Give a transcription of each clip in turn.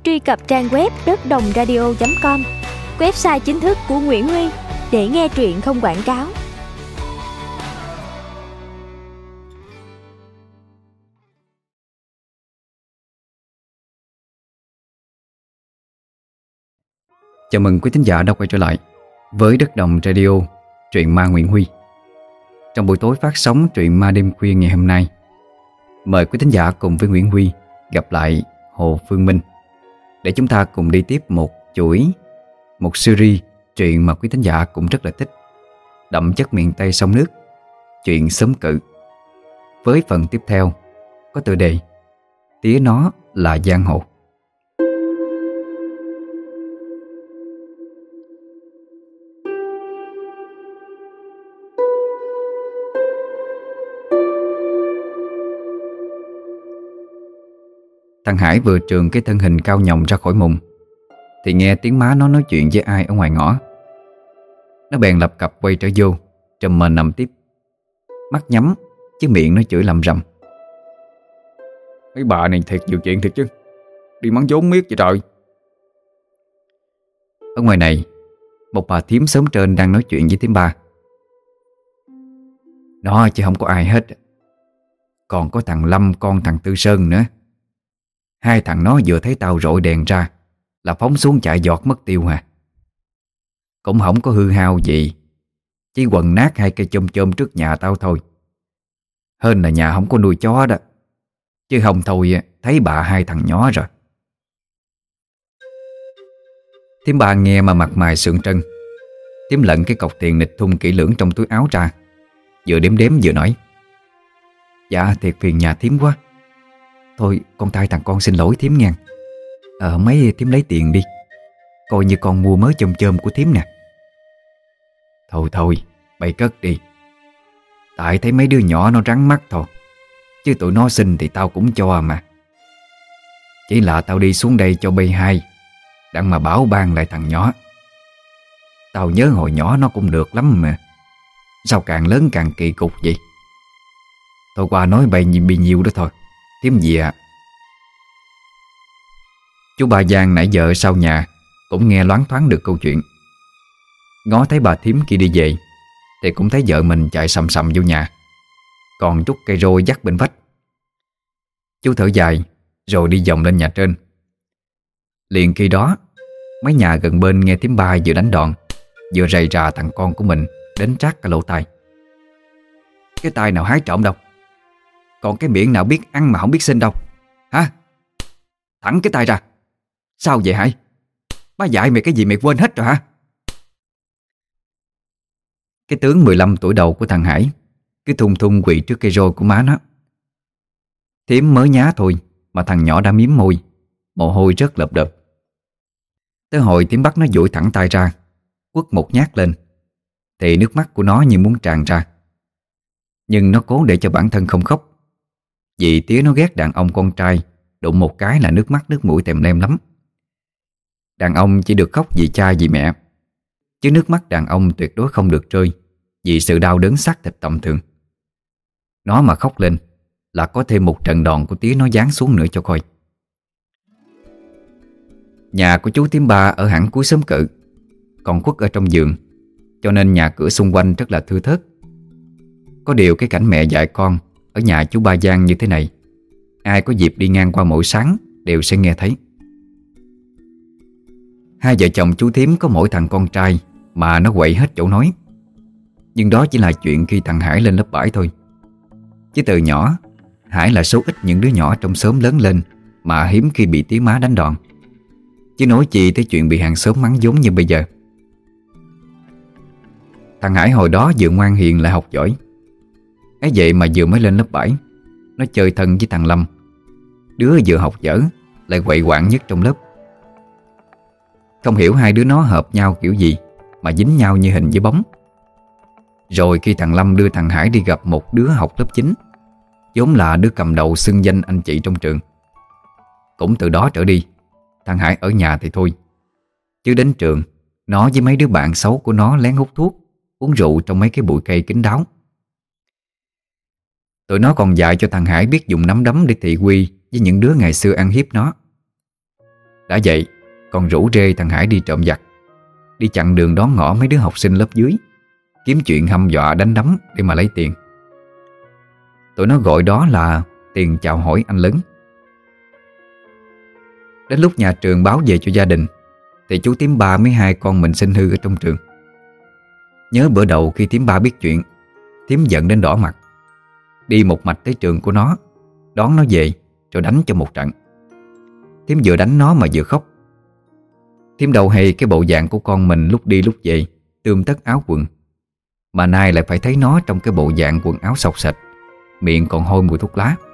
truy cập trang web đất-đồng-radio.com, website chính thức của Nguyễn Huy, để nghe truyện không quảng cáo. Chào mừng quý thính giả đã quay trở lại với Đất Đồng Radio, truyện ma Nguyễn Huy. Trong buổi tối phát sóng truyện ma đêm khuya ngày hôm nay, mời quý thính giả cùng với Nguyễn Huy gặp lại Hồ Phương Minh để chúng ta cùng đi tiếp một series truyện mà quý thính giả cũng rất là thích, đậm chất miền Tây sông nước, chuyện xóm cự. Với phần tiếp theo có tựa đề Tía nó là giang hồ. Thằng Hải vừa trườn cái thân hình cao nhồng ra khỏi mùng thì nghe tiếng má nó nói chuyện với ai ở ngoài ngõ. Nó bèn lập cập quay trở vô, trùm mền nằm tiếp, mắt nhắm chứ miệng nó chửi lầm rầm. Mấy bà này thiệt nhiều chuyện thiệt chứ, đi mắng vốn miết vậy trời. Ở ngoài này, một bà thím xóm trên đang nói chuyện với thím ba. Nó chứ không có ai hết. Còn có thằng Lâm con thằng Tư Sơn nữa. Hai thằng nó vừa thấy tao rọi đèn ra là phóng xuống chạy giọt mất tiêu hả. Cũng không có hư hao gì, chỉ quần nát hai cây chôm chôm trước nhà tao thôi. Hên là nhà không có nuôi chó đó, chứ không thôi thấy bà hai thằng nhỏ rồi. Thím ba nghe mà mặt mày sượng trân. Thím lận cái cọc tiền nịch thun kỹ lưỡng trong túi áo ra, vừa đếm đếm vừa nói: Dạ thiệt phiền nhà thím quá. Thôi con thay thằng con xin lỗi thím nha. Mấy thím lấy tiền đi, coi như con mua mớ chôm chôm của thím nè. Thôi bày cất đi. Tại thấy mấy đứa nhỏ nó rắn mắt thôi, chứ tụi nó xin thì tao cũng cho mà. Chỉ là tao đi xuống đây cho bay hai, đặng mà bảo ban lại thằng nhỏ. Tao nhớ hồi nhỏ nó cũng được lắm mà, sao càng lớn càng kỳ cục vậy. Thôi qua nói bày bị nhiều đó thôi, thím gì à. Chú ba Giang nãy giờ sau nhà cũng nghe loáng thoáng được câu chuyện. Ngó thấy bà thím kia đi về thì cũng thấy vợ mình chạy sầm sầm vô nhà, còn trút cây roi dắt bên vách. Chú thở dài rồi đi vòng lên nhà trên. Liền khi đó, mấy nhà gần bên nghe thím ba vừa đánh đòn vừa rầy rà thằng con của mình đến trát cả lỗ tai. Cái tai nào hái trộm đâu, còn cái miệng nào biết ăn mà không biết xin đâu hả? Thẳng cái tai ra. Sao vậy Hải? Má dạy mày cái gì mày quên hết rồi hả? Cái tướng 15 tuổi đầu của thằng Hải cứ thung thung quỳ trước cây roi của má nó. Thím mới nhá thôi mà thằng nhỏ đã miếm môi, mồ hôi rất lợp đợp. Tới hồi thím bắt nó duỗi thẳng tay ra, quất một nhát lên thì nước mắt của nó như muốn tràn ra. Nhưng nó cố để cho bản thân không khóc, vì tía nó ghét đàn ông con trai đụng một cái là nước mắt nước mũi tèm lem lắm. Đàn ông chỉ được khóc vì cha vì mẹ, chứ nước mắt đàn ông tuyệt đối không được rơi vì sự đau đớn xác thịt tầm thường. Nó mà khóc lên là có thêm một trận đòn của tía nó giáng xuống nữa cho coi. Nhà của chú thím ba ở hẳn cuối xóm cự, còn Quất ở trong vườn, cho nên nhà cửa xung quanh rất là thưa thớt. Có điều cái cảnh mẹ dạy con ở nhà chú ba Giang như thế này, ai có dịp đi ngang qua mỗi sáng đều sẽ nghe thấy. Hai vợ chồng chú thím có mỗi thằng con trai mà nó quậy hết chỗ nói. Nhưng đó chỉ là chuyện khi thằng Hải lên lớp 7 thôi. Chứ từ nhỏ, Hải là số ít những đứa nhỏ trong xóm lớn lên mà hiếm khi bị tía má đánh đòn, chứ nói chi tới chuyện bị hàng xóm mắng vốn như bây giờ. Thằng Hải hồi đó vừa ngoan hiền lại học giỏi. Ấy vậy mà vừa mới lên lớp 7, nó chơi thân với thằng Lâm, đứa vừa học dở lại quậy quạng nhất trong lớp. Không hiểu hai đứa nó hợp nhau kiểu gì mà dính nhau như hình với bóng. Rồi khi thằng Lâm đưa thằng Hải đi gặp một đứa học lớp 9, vốn là đứa cầm đầu xưng danh anh chị trong trường, cũng từ đó trở đi thằng Hải ở nhà thì thôi, chứ đến trường nó với mấy đứa bạn xấu của nó lén hút thuốc, uống rượu trong mấy cái bụi cây kín đáo. Tụi nó còn dạy cho thằng Hải biết dùng nắm đấm để thị uy với những đứa ngày xưa ăn hiếp nó. Đã vậy còn rủ rê thằng Hải đi trộm vặt, đi chặn đường đón ngõ mấy đứa học sinh lớp dưới, kiếm chuyện hăm dọa đánh đấm để mà lấy tiền. Tụi nó gọi đó là tiền chào hỏi anh lớn. Đến lúc nhà trường báo về cho gia đình thì chú Tím Ba mới hai con mình sinh hư ở trong trường. Nhớ bữa đầu khi Tím Ba biết chuyện, Tím giận đến đỏ mặt, đi một mạch tới trường của nó, đón nó về rồi đánh cho một trận. Tím vừa đánh nó mà vừa khóc. Tím đầu hay cái bộ dạng của con mình lúc đi lúc về tươm tất áo quần, mà nay lại phải thấy nó trong cái bộ dạng quần áo xộc xệch, miệng còn hôi mùi thuốc lá.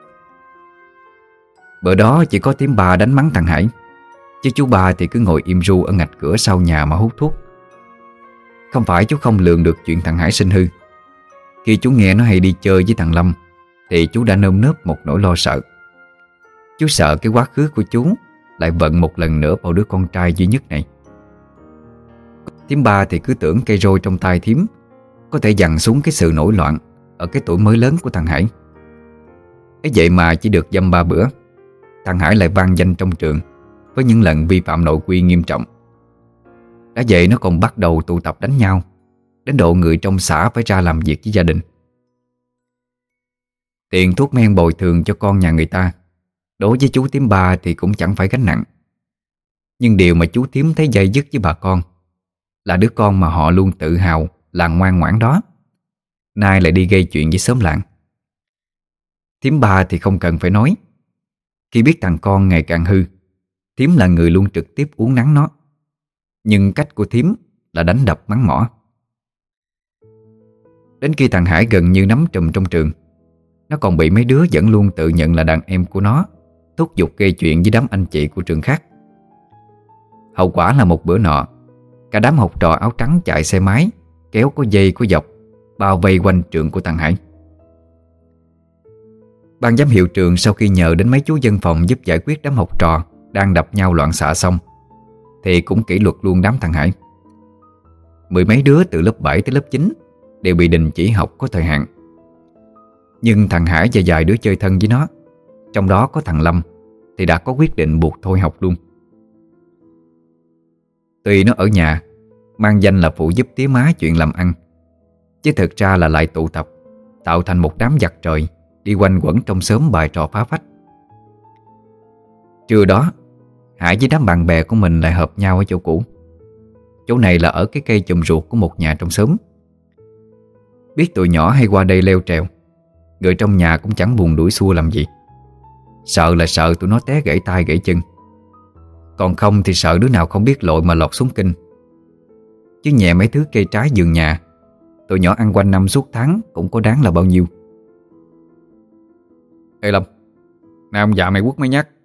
Bữa đó chỉ có Tím Ba đánh mắng thằng Hải, chứ chú Ba thì cứ ngồi im ru ở ngạch cửa sau nhà mà hút thuốc. Không phải chú không lường được chuyện thằng Hải sinh hư. Khi chú nghe nó hay đi chơi với thằng Lâm thì chú đã nơm nớp một nỗi lo sợ. Chú sợ cái quá khứ của chú lại vận một lần nữa vào đứa con trai duy nhất này. Tím Ba thì cứ tưởng cây roi trong tay Thím có thể dằn xuống cái sự nổi loạn ở cái tuổi mới lớn của thằng Hải. Ấy vậy mà chỉ được dăm 3 bữa, thằng Hải lại vang danh trong trường với những lần vi phạm nội quy nghiêm trọng. Đã vậy nó còn bắt đầu tụ tập đánh nhau, đến độ người trong xã phải ra làm việc với gia đình. Tiền thuốc men bồi thường cho con nhà người ta đối với chú Tím Ba thì cũng chẳng phải gánh nặng. Nhưng điều mà chú Tím thấy dây dứt với bà con là đứa con mà họ luôn tự hào là ngoan ngoãn đó nay lại đi gây chuyện với xóm làng. Tím Ba thì không cần phải nói. Khi biết thằng con ngày càng hư, Tím là người luôn trực tiếp uốn nắn nó. Nhưng cách của Tím là đánh đập mắng mỏ. Đến khi thằng Hải gần như nắm trùm trong trường, nó còn bị mấy đứa vẫn luôn tự nhận là đàn em của nó thúc giục gây chuyện với đám anh chị của trường khác. Hậu quả là một bữa nọ, cả đám học trò áo trắng chạy xe máy kéo có dây có dọc bao vây quanh trường của thằng Hải. Ban giám hiệu trường sau khi nhờ đến mấy chú dân phòng giúp giải quyết đám học trò đang đập nhau loạn xạ xong thì cũng kỷ luật luôn đám thằng Hải. 10 mấy đứa từ lớp 7 tới lớp 9 đều bị đình chỉ học có thời hạn. Nhưng thằng Hải và vài đứa chơi thân với nó, trong đó có thằng Lâm, thì đã có quyết định buộc thôi học luôn. Tuy nó ở nhà mang danh là phụ giúp tía má chuyện làm ăn, chứ thực ra là lại tụ tập tạo thành một đám giặc trời đi quanh quẩn trong xóm bài trò phá phách. Trưa đó, Hải với đám bạn bè của mình lại hợp nhau ở chỗ cũ. Chỗ này là ở cái cây chùm ruột của một nhà trong xóm. Biết tụi nhỏ hay qua đây leo trèo, người trong nhà cũng chẳng buồn đuổi xua làm gì. Sợ là sợ tụi nó té gãy tay gãy chân, còn không thì sợ đứa nào không biết lội mà lọt xuống kinh. Chứ nhẹ mấy thứ cây trái vườn nhà, tụi nhỏ ăn quanh năm suốt tháng cũng có đáng là bao nhiêu. Ê Lâm, nay ông già mày quất mấy nhát.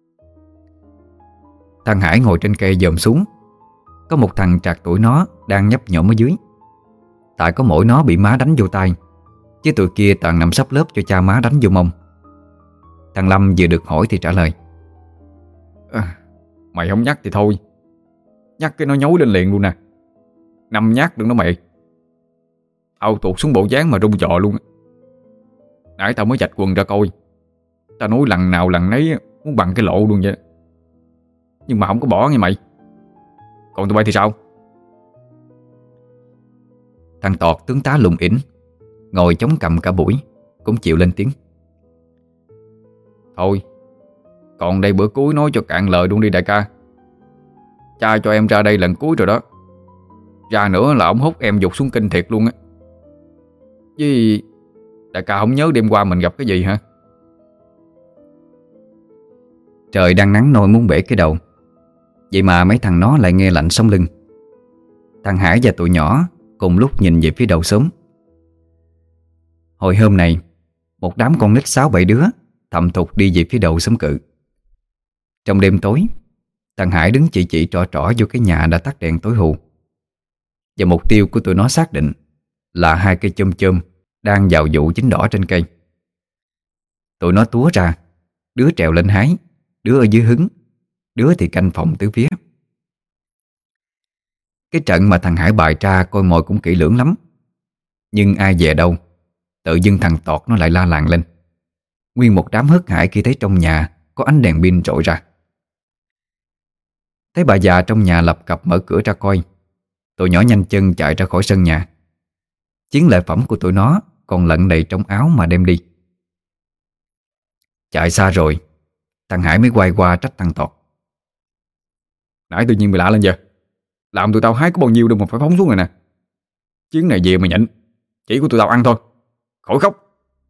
Thằng Hải ngồi trên cây dòm xuống. Có một thằng trạc tuổi nó đang nhấp nhổm ở dưới. Tại có mỗi nó bị má đánh vô tay, chứ tụi kia toàn nằm sắp lớp cho cha má đánh vô mông. Thằng Lâm vừa được hỏi thì trả lời: Mày không nhắc thì thôi, nhắc cái nó nhối lên liền luôn nè. 5 nhát đừng nó mày. Tao tuột xuống bộ dáng mà rung trọ luôn. Nãy tao mới chạch quần ra coi, tao nói lần nào lần nấy muốn bằng cái lộ luôn vậy. Nhưng mà không có bỏ nghe mày. Còn tụi bay thì sao? Thằng Tọt tướng tá lùng ỉn ngồi chống cằm cả buổi cũng chịu lên tiếng: Thôi, còn đây bữa cuối nói cho cạn lời luôn đi đại ca. Cha cho em ra đây lần cuối rồi đó. Ra nữa là ổng hút em dục xuống kinh thiệt luôn á. Với đại ca không nhớ đêm qua mình gặp cái gì hả? Trời đang nắng nôi muốn bể cái đầu, vậy mà mấy thằng nó lại nghe lạnh sống lưng. Thằng Hải và tụi nhỏ cùng lúc nhìn về phía đầu xóm. Hồi hôm này, một đám con nít 6-7 đứa thầm thục đi về phía đầu xóm Cự. Trong đêm tối, thằng Hải đứng chỉ trỏ trỏ vô cái nhà đã tắt đèn tối hù. Và mục tiêu của tụi nó xác định là 2 cây chôm chôm đang vào vụ chín đỏ trên cây. Tụi nó túa ra, đứa trèo lên hái, đứa ở dưới hứng, đứa thì canh phòng tứ phía. Cái trận mà thằng Hải bày ra coi mồi cũng kỹ lưỡng lắm. Nhưng ai về đâu, tự dưng thằng Tọt nó lại la làng lên. Nguyên một đám hớt hải khi thấy trong nhà có ánh đèn pin rọi ra. Thấy bà già trong nhà lập cập mở cửa ra coi, tụi nhỏ nhanh chân chạy ra khỏi sân nhà. Chiến lợi phẩm của tụi nó còn lận đậy trong áo mà đem đi. Chạy xa rồi, thằng Hải mới quay qua trách thằng Tọt. Nãy tự nhiên mày lạ lên giờ. Làm tụi tao hái có bao nhiêu đâu mà phải phóng xuống rồi nè. Chuyến này về mày nhịn, chỉ của tụi tao ăn thôi, khỏi khóc.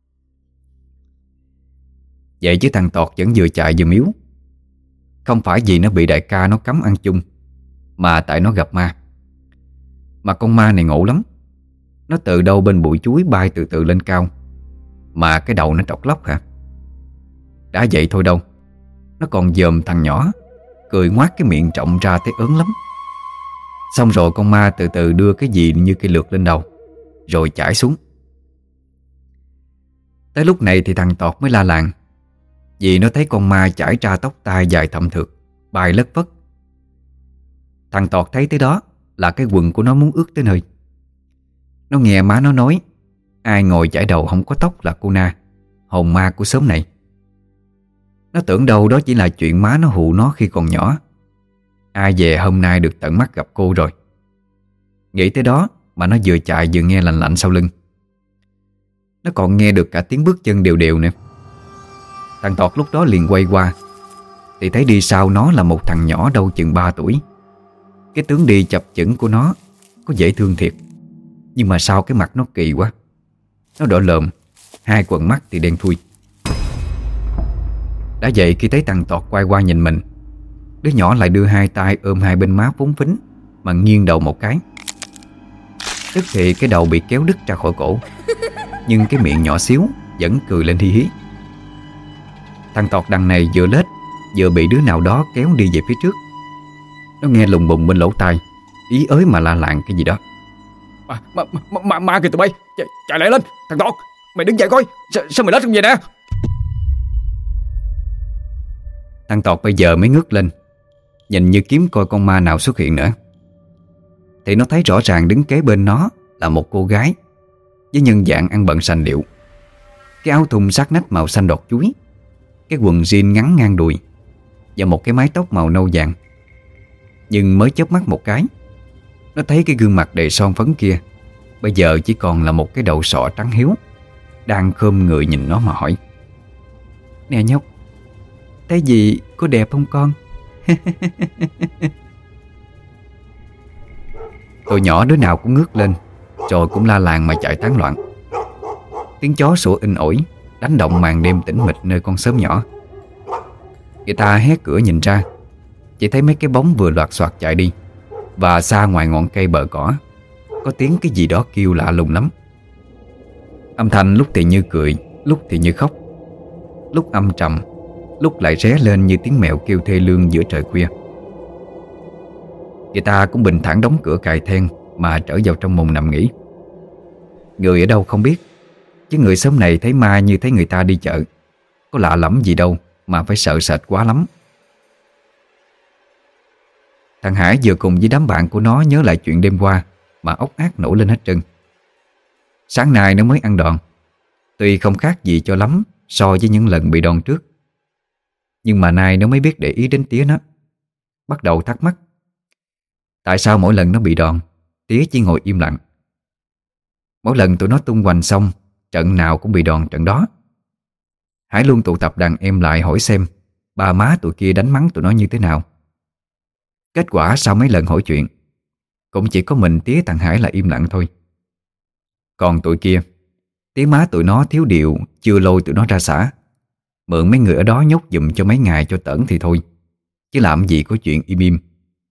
Vậy chứ thằng Tọt vẫn vừa chạy vừa miếu. Không phải vì nó bị đại ca nó cấm ăn chung, mà tại nó gặp ma. Mà con ma này ngộ lắm. Nó từ đâu bên bụi chuối bay từ từ lên cao, mà cái đầu nó trọc lóc hả? Đã vậy thôi đâu, nó còn dòm thằng nhỏ, cười ngoác cái miệng trọng ra tới ớn lắm. Xong rồi con ma từ từ đưa cái gì như cây lược lên đầu, rồi chải xuống. Tới lúc này thì thằng Tọt mới la làng, vì nó thấy con ma chải ra tóc tai dài thậm thượt, bay lất phất. Thằng Tọt thấy tới đó là cái quần của nó muốn ướt tới nơi. Nó nghe má nó nói ai ngồi chải đầu không có tóc là cô Na, hồn ma của xóm này. Nó tưởng đâu đó chỉ là chuyện má nó hù nó khi còn nhỏ. Ai về hôm nay được tận mắt gặp cô rồi. Nghĩ tới đó mà nó vừa chạy vừa nghe lạnh lạnh sau lưng. Nó còn nghe được cả tiếng bước chân đều đều nữa. Thằng Tọt lúc đó liền quay qua, thì thấy đi sau nó là một thằng nhỏ đâu chừng 3 tuổi. Cái tướng đi chập chững của nó có dễ thương thiệt, nhưng mà sao cái mặt nó kỳ quá. Nó đỏ lợm, hai quầng mắt thì đen thui. Đã vậy khi thấy thằng Tọt quay qua nhìn mình, đứa nhỏ lại đưa hai tay ôm hai bên má phúng phính mà nghiêng đầu một cái. Tức thì cái đầu bị kéo đứt ra khỏi cổ, nhưng cái miệng nhỏ xíu vẫn cười lên hi hí. Thằng Tọt đằng này vừa lết vừa bị đứa nào đó kéo đi về phía trước. Nó nghe lùng bùng bên lỗ tai, ý ới mà la làng cái gì đó. Ma kìa tụi bay, chạy lại lên. Thằng Tọt, mày đứng dậy coi. Sao mày lết không vậy nè? Thằng Tọt bây giờ mới ngước lên, nhìn như kiếm coi con ma nào xuất hiện nữa. Thì nó thấy rõ ràng đứng kế bên nó là một cô gái với nhân dạng ăn bận sành điệu. Cái áo thun sát nách màu xanh đọt chuối, cái quần jean ngắn ngang đùi và một cái mái tóc màu nâu vàng. Nhưng mới chớp mắt một cái, nó thấy cái gương mặt đầy son phấn kia bây giờ chỉ còn là một cái đầu sọ trắng hiếu, đang khom người nhìn nó mà hỏi: "Nè nhóc, thấy gì có đẹp không con?" Tụi nhỏ đứa nào cũng ngước lên, rồi cũng la làng mà chạy tán loạn. Tiếng chó sủa inh ỏi đánh động màn đêm tĩnh mịch nơi con xóm nhỏ. Người ta hé cửa nhìn ra, chỉ thấy mấy cái bóng vừa loạt soạt chạy đi, và xa ngoài ngọn cây bờ cỏ có tiếng cái gì đó kêu lạ lùng lắm. Âm thanh lúc thì như cười, lúc thì như khóc, lúc âm trầm, lúc lại ré lên như tiếng mèo kêu thê lương giữa trời khuya. Người ta cũng bình thản đóng cửa cài then mà trở vào trong mùng nằm nghỉ. Người ở đâu không biết, chứ người xóm này thấy ma như thấy người ta đi chợ, có lạ lẫm gì đâu mà phải sợ sệt quá lắm. Thằng Hải vừa cùng với đám bạn của nó nhớ lại chuyện đêm qua mà ốc ác nổi lên hết trơn. Sáng nay nó mới ăn đòn, tuy không khác gì cho lắm so với những lần bị đòn trước, nhưng mà nay nó mới biết để ý đến tía nó. Bắt đầu thắc mắc tại sao mỗi lần nó bị đòn, tía chỉ ngồi im lặng. Mỗi lần tụi nó tung hoành xong, trận nào cũng bị đòn trận đó. Hải luôn tụ tập đàn em lại hỏi xem ba má tụi kia đánh mắng tụi nó như thế nào. Kết quả sau mấy lần hỏi chuyện, cũng chỉ có mình tía thằng Hải là im lặng thôi. Còn tụi kia, tía má tụi nó thiếu điều chưa lôi tụi nó ra xã, mượn mấy người ở đó nhốt giùm cho mấy ngày cho tởn thì thôi, chứ làm gì có chuyện im im.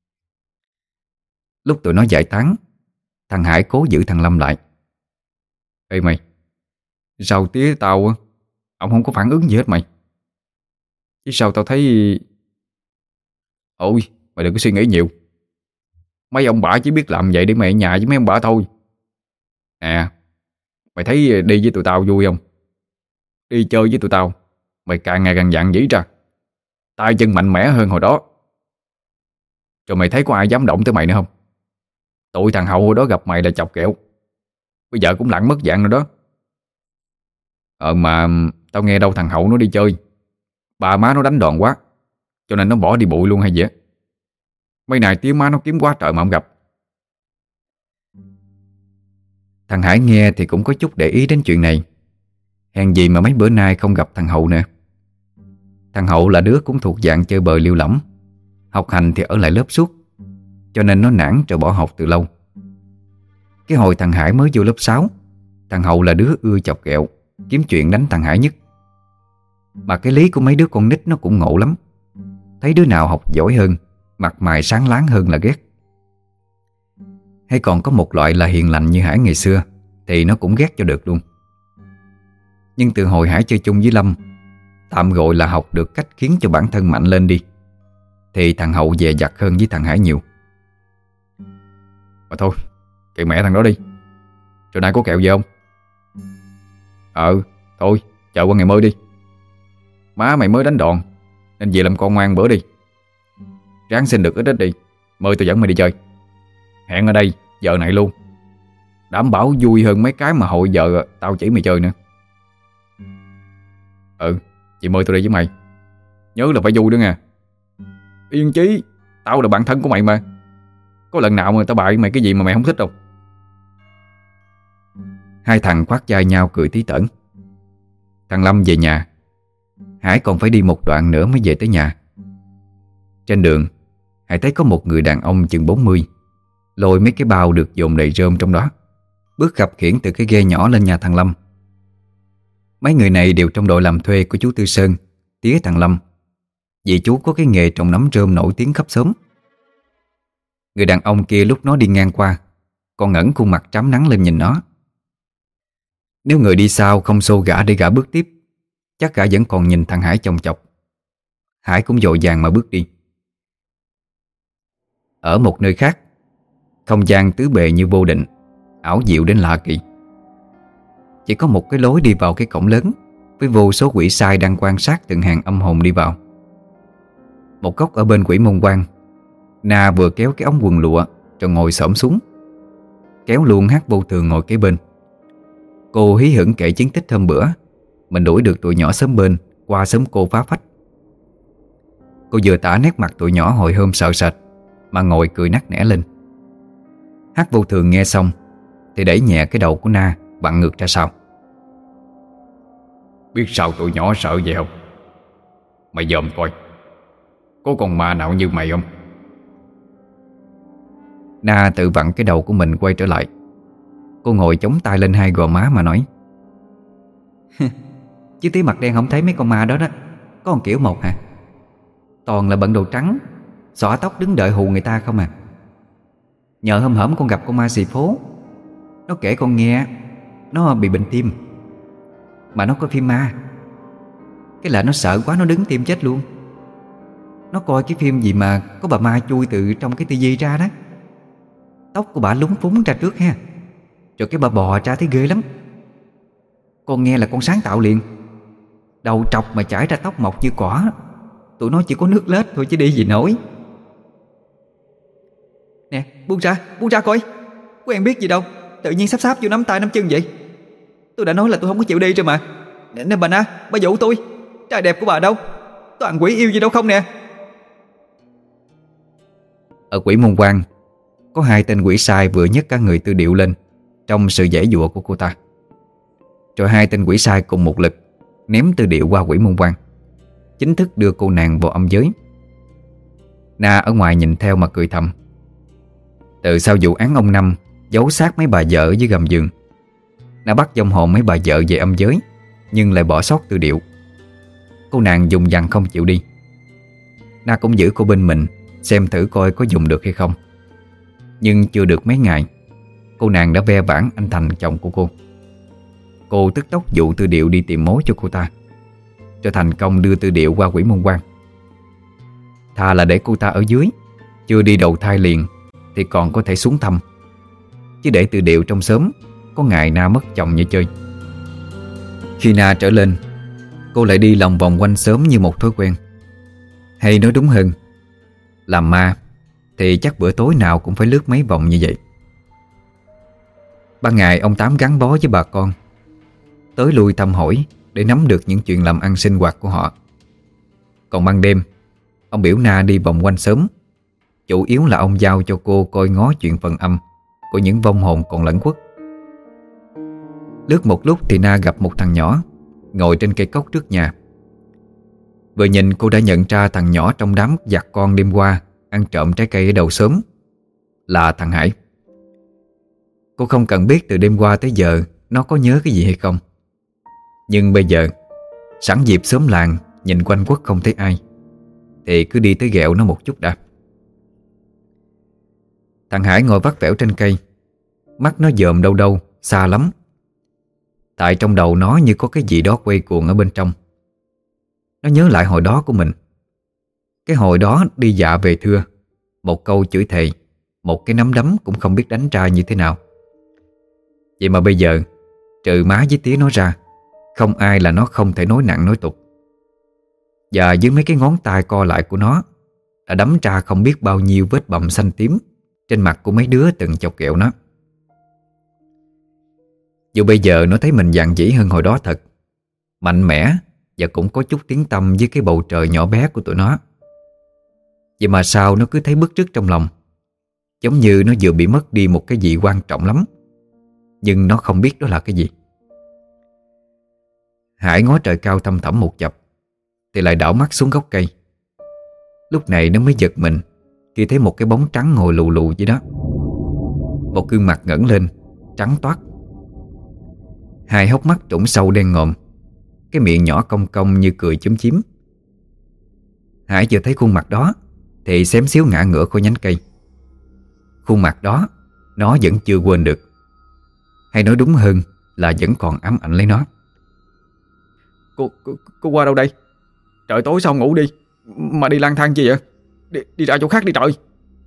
Lúc tụi nó giải tán, thằng Hải cố giữ thằng Lâm lại. "Ê mày, sao tía tao ông không có phản ứng gì hết mày? Chứ sao tao thấy..." "Ôi, mày đừng có suy nghĩ nhiều. Mấy ông bả chỉ biết làm vậy để mày ở nhà với mấy ông bả thôi. Nè, mày thấy đi với tụi tao vui không? Đi chơi với tụi tao, mày càng ngày càng dạn dĩ ra, tay chân mạnh mẽ hơn hồi đó. Rồi mày thấy có ai dám động tới mày nữa không? Tụi thằng Hậu hồi đó gặp mày là chọc kẹo, bây giờ cũng lặn mất dạng rồi đó." Mà tao nghe đâu thằng Hậu nó đi chơi, ba má nó đánh đòn quá, cho nên nó bỏ đi bụi luôn hay gì á." Mấy này tiếng má nó kiếm quá trời mà không gặp. Thằng Hải nghe thì cũng có chút để ý đến chuyện này. Hèn gì mà mấy bữa nay không gặp thằng Hậu nữa. Thằng Hậu là đứa cũng thuộc dạng chơi bời liêu lỏng, học hành thì ở lại lớp suốt, cho nên nó nản rồi bỏ học từ lâu. Cái hồi thằng Hải mới vô lớp 6, thằng Hậu là đứa ưa chọc ghẹo, kiếm chuyện đánh thằng Hải nhất. Mà cái lý của mấy đứa con nít nó cũng ngộ lắm. Thấy đứa nào học giỏi hơn, mặt mày sáng láng hơn là ghét. Hay còn có một loại là hiền lành như Hải ngày xưa thì nó cũng ghét cho được luôn. Nhưng từ hồi Hải chơi chung với Lâm, tạm gọi là học được cách khiến cho bản thân mạnh lên đi, thì thằng Hậu dè dặt hơn với thằng Hải nhiều. Mà thôi, kệ mẹ thằng đó đi. Trưa nay có kẹo gì không? Thôi, chờ qua ngày mới đi. Má mày mới đánh đòn nên về làm con ngoan bữa đi. Ráng xin được ít ít đi, mời tôi dẫn mày đi chơi. Hẹn ở đây, giờ này luôn. Đảm bảo vui hơn mấy cái mà hội giờ tao chỉ mày chơi nữa. Chị mời tôi đi với mày. Nhớ là phải vui nữa nha. Yên chí, tao là bạn thân của mày mà. Có lần nào mà tao bại mày cái gì mà mày không thích đâu. Hai thằng khoác vai nhau cười tí tởn. Thằng Lâm về nhà, Hải còn phải đi một đoạn nữa mới về tới nhà. Trên đường, Hải thấy có một người đàn ông chừng 40 lôi mấy cái bao được dồn đầy rơm trong đó, bước khập khiễng từ cái ghe nhỏ lên nhà thằng Lâm. Mấy người này đều trong đội làm thuê của chú Tư Sơn, tía thằng Lâm, vì chú có cái nghề trồng nấm rơm nổi tiếng khắp xóm. Người đàn ông kia lúc nó đi ngang qua còn ngẩng khuôn mặt trám nắng lên nhìn nó. Nếu người đi sau không xô gã để gã bước tiếp, chắc gã vẫn còn nhìn thằng Hải chòng chọc. Hải cũng vội vàng mà bước đi. Ở một nơi khác, không gian tứ bề như vô định, ảo diệu đến lạ kỳ. Chỉ có một cái lối đi vào cái cổng lớn, với vô số quỷ sai đang quan sát từng hàng âm hồn đi vào. Một góc ở bên quỷ môn quan, Na vừa kéo cái ống quần lụa rồi ngồi xổm xuống, kéo luôn Hát Vô Thường ngồi kế bên. Cô hí hửng kể chiến tích hôm bữa mình đuổi được tụi nhỏ xóm bên qua xóm cô phá phách. Cô vừa tả nét mặt tụi nhỏ hồi hôm sợ sệt mà ngồi cười nắc nẻ lên. Hát Vô Thường nghe xong thì đẩy nhẹ cái đầu của Na vặn ngược ra sau. Biết sao tụi nhỏ sợ vậy không? Mày dòm coi, có con ma nào như mày không? Na tự vặn cái đầu của mình quay trở lại. Cô ngồi chống tay lên hai gò má mà nói: Chứ tí mặt đen không thấy mấy con ma đó đó. Có một kiểu một hả? Toàn là bận đồ trắng, xõa tóc đứng đợi hù người ta không à. Nhờ hôm hổm con gặp con ma xì phố, nó kể con nghe nó bị bệnh tim, mà nó coi phim ma. Cái là nó sợ quá nó đứng tim chết luôn. Nó coi cái phim gì mà có bà ma chui từ trong cái tivi ra đó. Tóc của bà lúng phúng ra trước ha, rồi cái bà bò ra thấy ghê lắm. Con nghe là con sáng tạo liền. Đầu trọc mà chải ra tóc mọc như cỏ. Tụi nó chỉ có nước lết thôi chứ đi gì nổi. Nè, buông ra coi. Quen biết gì đâu, tự nhiên sắp sáp vô nắm tay nắm chân vậy. Tôi đã nói là tôi không có chịu đi rồi mà. Nè bà Na, bà dụ tôi. Trai đẹp của bà đâu? Toàn quỷ yêu gì đâu không nè. Ở quỷ môn quan, có hai tên quỷ sai vừa nhấc cả người Tư Điệu lên trong sự giãy giụa của cô ta. Rồi hai tên quỷ sai cùng một lực ném Tư Điệu qua quỷ môn quan, chính thức đưa cô nàng vào âm giới. Na ở ngoài nhìn theo mà cười thầm. Từ sau vụ án ông Năm giấu xác mấy bà vợ ở dưới gầm giường, Na bắt vong hồn mấy bà vợ về âm giới, nhưng lại bỏ sót Tư Điệu. Cô nàng dùng dằn không chịu đi. Na cũng giữ cô bên mình, xem thử coi có dùng được hay không. Nhưng chưa được mấy ngày, cô nàng đã ve vãn anh Thành chồng của cô. Cô tức tốc dụ Tư Điệu đi tìm mối cho cô ta, cho thành công đưa Tư Điệu qua quỷ môn quan. Thà là để cô ta ở dưới, chưa đi đầu thai liền thì còn có thể xuống thăm, chứ để Tư Điệu trong xóm, có ngày Na mất chồng như chơi. Khi Na trở lên, cô lại đi lòng vòng quanh xóm như một thói quen. Hay nói đúng hơn, làm ma thì chắc bữa tối nào cũng phải lướt mấy vòng như vậy. Ban ngày ông Tám gắn bó với bà con, tới lui thăm hỏi để nắm được những chuyện làm ăn sinh hoạt của họ. Còn ban đêm, ông biểu Na đi vòng quanh xóm, chủ yếu là ông giao cho cô coi ngó chuyện phần âm của những vong hồn còn lẩn khuất. Lướt một lúc thì Na gặp một thằng nhỏ ngồi trên cây cốc trước nhà. Vừa nhìn cô đã nhận ra thằng nhỏ trong đám giặc con đêm qua ăn trộm trái cây ở đầu xóm là thằng Hải. Cô không cần biết từ đêm qua tới giờ nó có nhớ cái gì hay không, nhưng bây giờ sẵn dịp xóm làng nhìn quanh quất không thấy ai thì cứ đi tới ghẹo nó một chút đã. Thằng Hải ngồi vắt vẻo trên cây, mắt nó dòm đâu đâu xa lắm. Tại trong đầu nó như có cái gì đó quay cuồng ở bên trong. Nó nhớ lại hồi đó của mình. Cái hồi đó đi dạ về thưa, một câu chửi thề, một cái nắm đấm cũng không biết đánh ra như thế nào. Vậy mà bây giờ, trừ má với tía nó ra, không ai là nó không thể nói nặng nói tục. Và dưới mấy cái ngón tay co lại của nó đã đấm ra không biết bao nhiêu vết bầm xanh tím trên mặt của mấy đứa từng chọc ghẹo nó. Dù bây giờ nó thấy mình dạn dĩ hơn hồi đó thật, mạnh mẽ và cũng có chút tiếng tăm với cái bầu trời nhỏ bé của tụi nó. Vậy mà sao nó cứ thấy bứt rứt trong lòng, giống như nó vừa bị mất đi một cái gì quan trọng lắm, nhưng nó không biết đó là cái gì. Hải ngó trời cao thăm thẳm một chập thì lại đảo mắt xuống gốc cây. Lúc này nó mới giật mình khi thấy một cái bóng trắng ngồi lù lù dưới đó. Một gương mặt ngẩng lên, trắng toát, hai hốc mắt trũng sâu đen ngòm, cái miệng nhỏ cong cong như cười chúm chím. Hải vừa thấy khuôn mặt đó thì xém xíu ngã ngửa khỏi nhánh cây. Khuôn mặt đó nó vẫn chưa quên được, hay nói đúng hơn là vẫn còn ám ảnh lấy nó. Cô qua đâu đây? Trời tối sao ngủ đi mà đi lang thang chi vậy? Đi ra chỗ khác đi trời.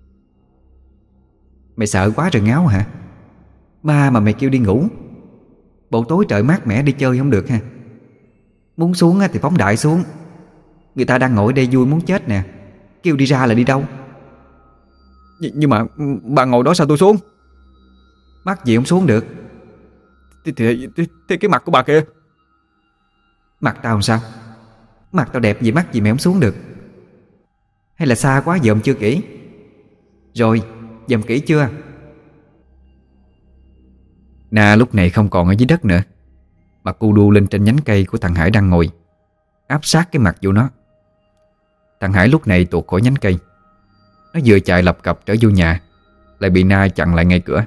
Mày sợ quá rồi ngáo hả? Ba mà mày kêu đi ngủ. Bộ tối trời mát mẻ đi chơi không được ha. Muốn xuống thì phóng đại xuống. Người ta đang ngồi đây vui muốn chết nè, kêu đi ra là đi đâu? Nhưng mà bà ngồi đó sao tôi xuống? Mắc gì không xuống được? Thì cái mặt của bà kìa. Mặt tao làm sao? Mặt tao đẹp gì mắc gì mày không xuống được? Hay là xa quá dòm chưa kỹ? Rồi, dòm kỹ chưa? Na lúc này không còn ở dưới đất nữa, mà cu đu lên trên nhánh cây của thằng Hải đang ngồi, áp sát cái mặt vô nó. Thằng Hải lúc này tuột khỏi nhánh cây. Nó vừa chạy lập cập trở vô nhà, lại bị Na chặn lại ngay cửa.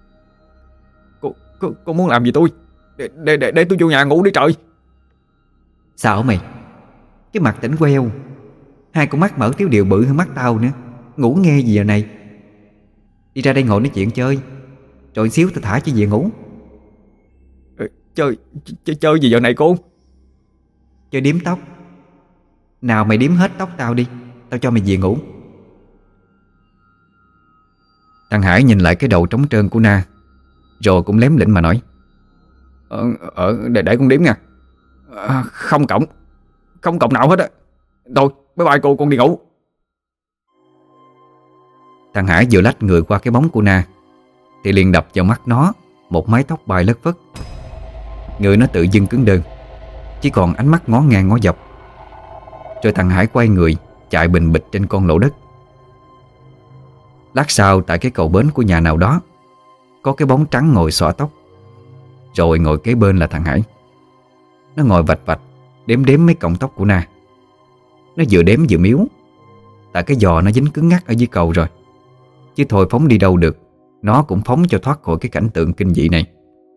Cô muốn làm gì tôi? Để tôi vô nhà ngủ đi trời. Sao mày? Cái mặt tỉnh queo, hai con mắt mở tiếu điệu bự hơn mắt tao nữa. Ngủ nghe gì giờ này? Đi ra đây ngồi nói chuyện chơi, rồi xíu tao thả cho về ngủ. Chơi gì giờ này cô? Chơi điếm tóc. Nào mày điếm hết tóc tao đi, tao cho mày về ngủ. Thằng Hải nhìn lại cái đầu trống trơn của Na, rồi cũng lém lĩnh mà nói: để con điếm nha. Không cộng nào hết á. Thôi bye bye cô, con đi ngủ. Thằng Hải vừa lách người qua cái bóng của Na thì liền đập vào mắt nó một mái tóc bay lất phất. Người nó tự dưng cứng đơ, chỉ còn ánh mắt ngó ngang ngó dọc. Rồi thằng Hải quay người chạy bình bịch trên con lỗ đất. Lát sau tại cái cầu bến của nhà nào đó có cái bóng trắng ngồi xõa tóc. Rồi ngồi kế bên là thằng Hải. Nó ngồi vạch vạch đếm đếm mấy cọng tóc của Na. Nó vừa đếm vừa miếu, tại cái giò nó dính cứng ngắc ở dưới cầu rồi. Chứ thôi phóng đi đâu được, nó cũng phóng cho thoát khỏi cái cảnh tượng kinh dị này.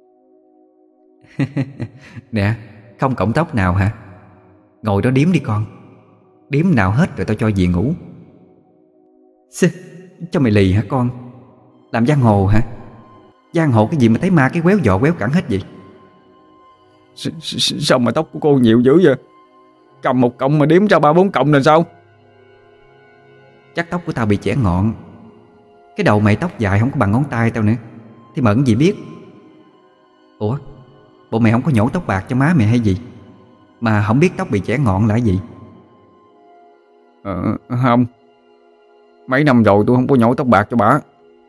Nè, không cọng tóc nào hả? Ngồi đó điếm đi con. Điếm nào hết rồi tao cho về ngủ. Cho mày lì hả con? Làm giang hồ hả? Giang hồ cái gì mà thấy ma cái quéo giò quéo cẳng hết vậy? Sao mà tóc của cô nhiều dữ vậy? Cầm một cọng mà đếm ra 3-4 cọng là sao? Chắc tóc của tao bị chẻ ngọn. Cái đầu mày tóc dài không có bằng ngón tay tao nữa thì mận gì biết. Ủa, bộ mày không có nhổ tóc bạc cho má mày hay gì mà không biết tóc bị chẻ ngọn là gì? Không. Mấy năm rồi tôi không có nhổ tóc bạc cho bà.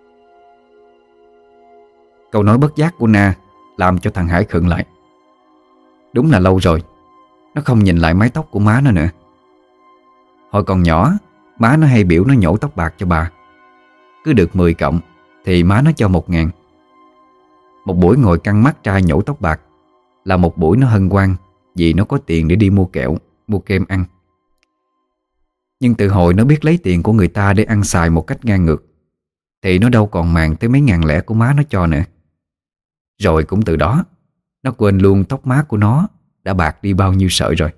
Câu nói bất giác của Na làm cho thằng Hải khựng lại. Đúng là lâu rồi nó không nhìn lại mái tóc của má nó nữa. Hồi còn nhỏ má nó hay biểu nó nhổ tóc bạc cho bà. Cứ được 10 cộng thì má nó cho 1.000. Một buổi ngồi căng mắt trai nhổ tóc bạc là một buổi nó hân hoan, vì nó có tiền để đi mua kẹo, mua kem ăn. Nhưng từ hồi nó biết lấy tiền của người ta để ăn xài một cách ngang ngược thì nó đâu còn màng tới mấy ngàn lẻ của má nó cho nữa. Rồi cũng từ đó nó quên luôn tóc má của nó đã bạc đi bao nhiêu sợi rồi.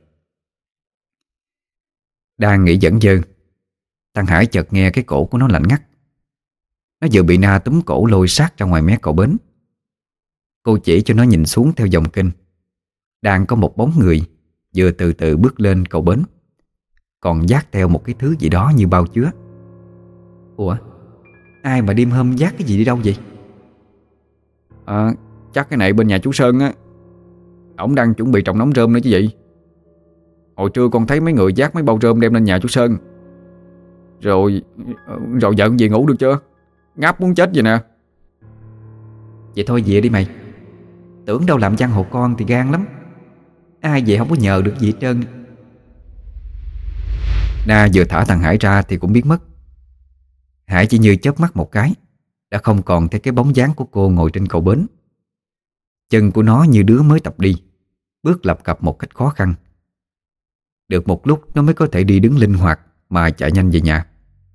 Đang nghĩ dẫn dơ, thằng Hải chợt nghe cái cổ của nó lạnh ngắt. Nó vừa bị Na túm cổ lôi sát ra ngoài mé cầu bến. Cô chỉ cho nó nhìn xuống theo dòng kênh. Đang có một bóng người vừa từ từ bước lên cầu bến, còn vác theo một cái thứ gì đó như bao chứa. Ủa, ai mà đêm hôm vác cái gì đi đâu vậy? Chắc cái này bên nhà chú Sơn á. Ổng đang chuẩn bị trồng nấm rơm nữa chứ gì. Hồi trưa con thấy mấy người vác mấy bao rơm đem lên nhà chú Sơn. Rồi giận gì ngủ được chưa? Ngáp muốn chết vậy nè. Vậy thôi về đi mày. Tưởng đâu làm giang hồ con thì gan lắm. Ai về không có nhờ được gì hết trơn. Na vừa thả thằng Hải ra thì cũng biến mất. Hải chỉ như chớp mắt một cái đã không còn thấy cái bóng dáng của cô ngồi trên cầu bến. Chân của nó như đứa mới tập đi, bước lập cập một cách khó khăn. Được một lúc nó mới có thể đi đứng linh hoạt mà chạy nhanh về nhà.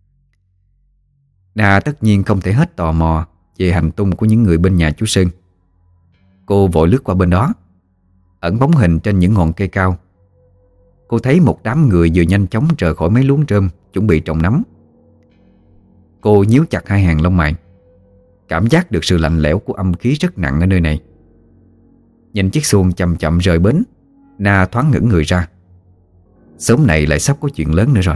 Na tất nhiên không thể hết tò mò về hành tung của những người bên nhà chú Sơn. Cô vội lướt qua bên đó, ẩn bóng hình trên những ngọn cây cao. Cô thấy một đám người vừa nhanh chóng rời khỏi mấy luống rơm chuẩn bị trồng nấm. Cô nhíu chặt hai hàng lông mày, cảm giác được sự lạnh lẽo của âm khí rất nặng ở nơi này. Nhìn chiếc xuồng chậm chậm rời bến, Na thoáng ngẩng người ra. Sớm này lại sắp có chuyện lớn nữa rồi.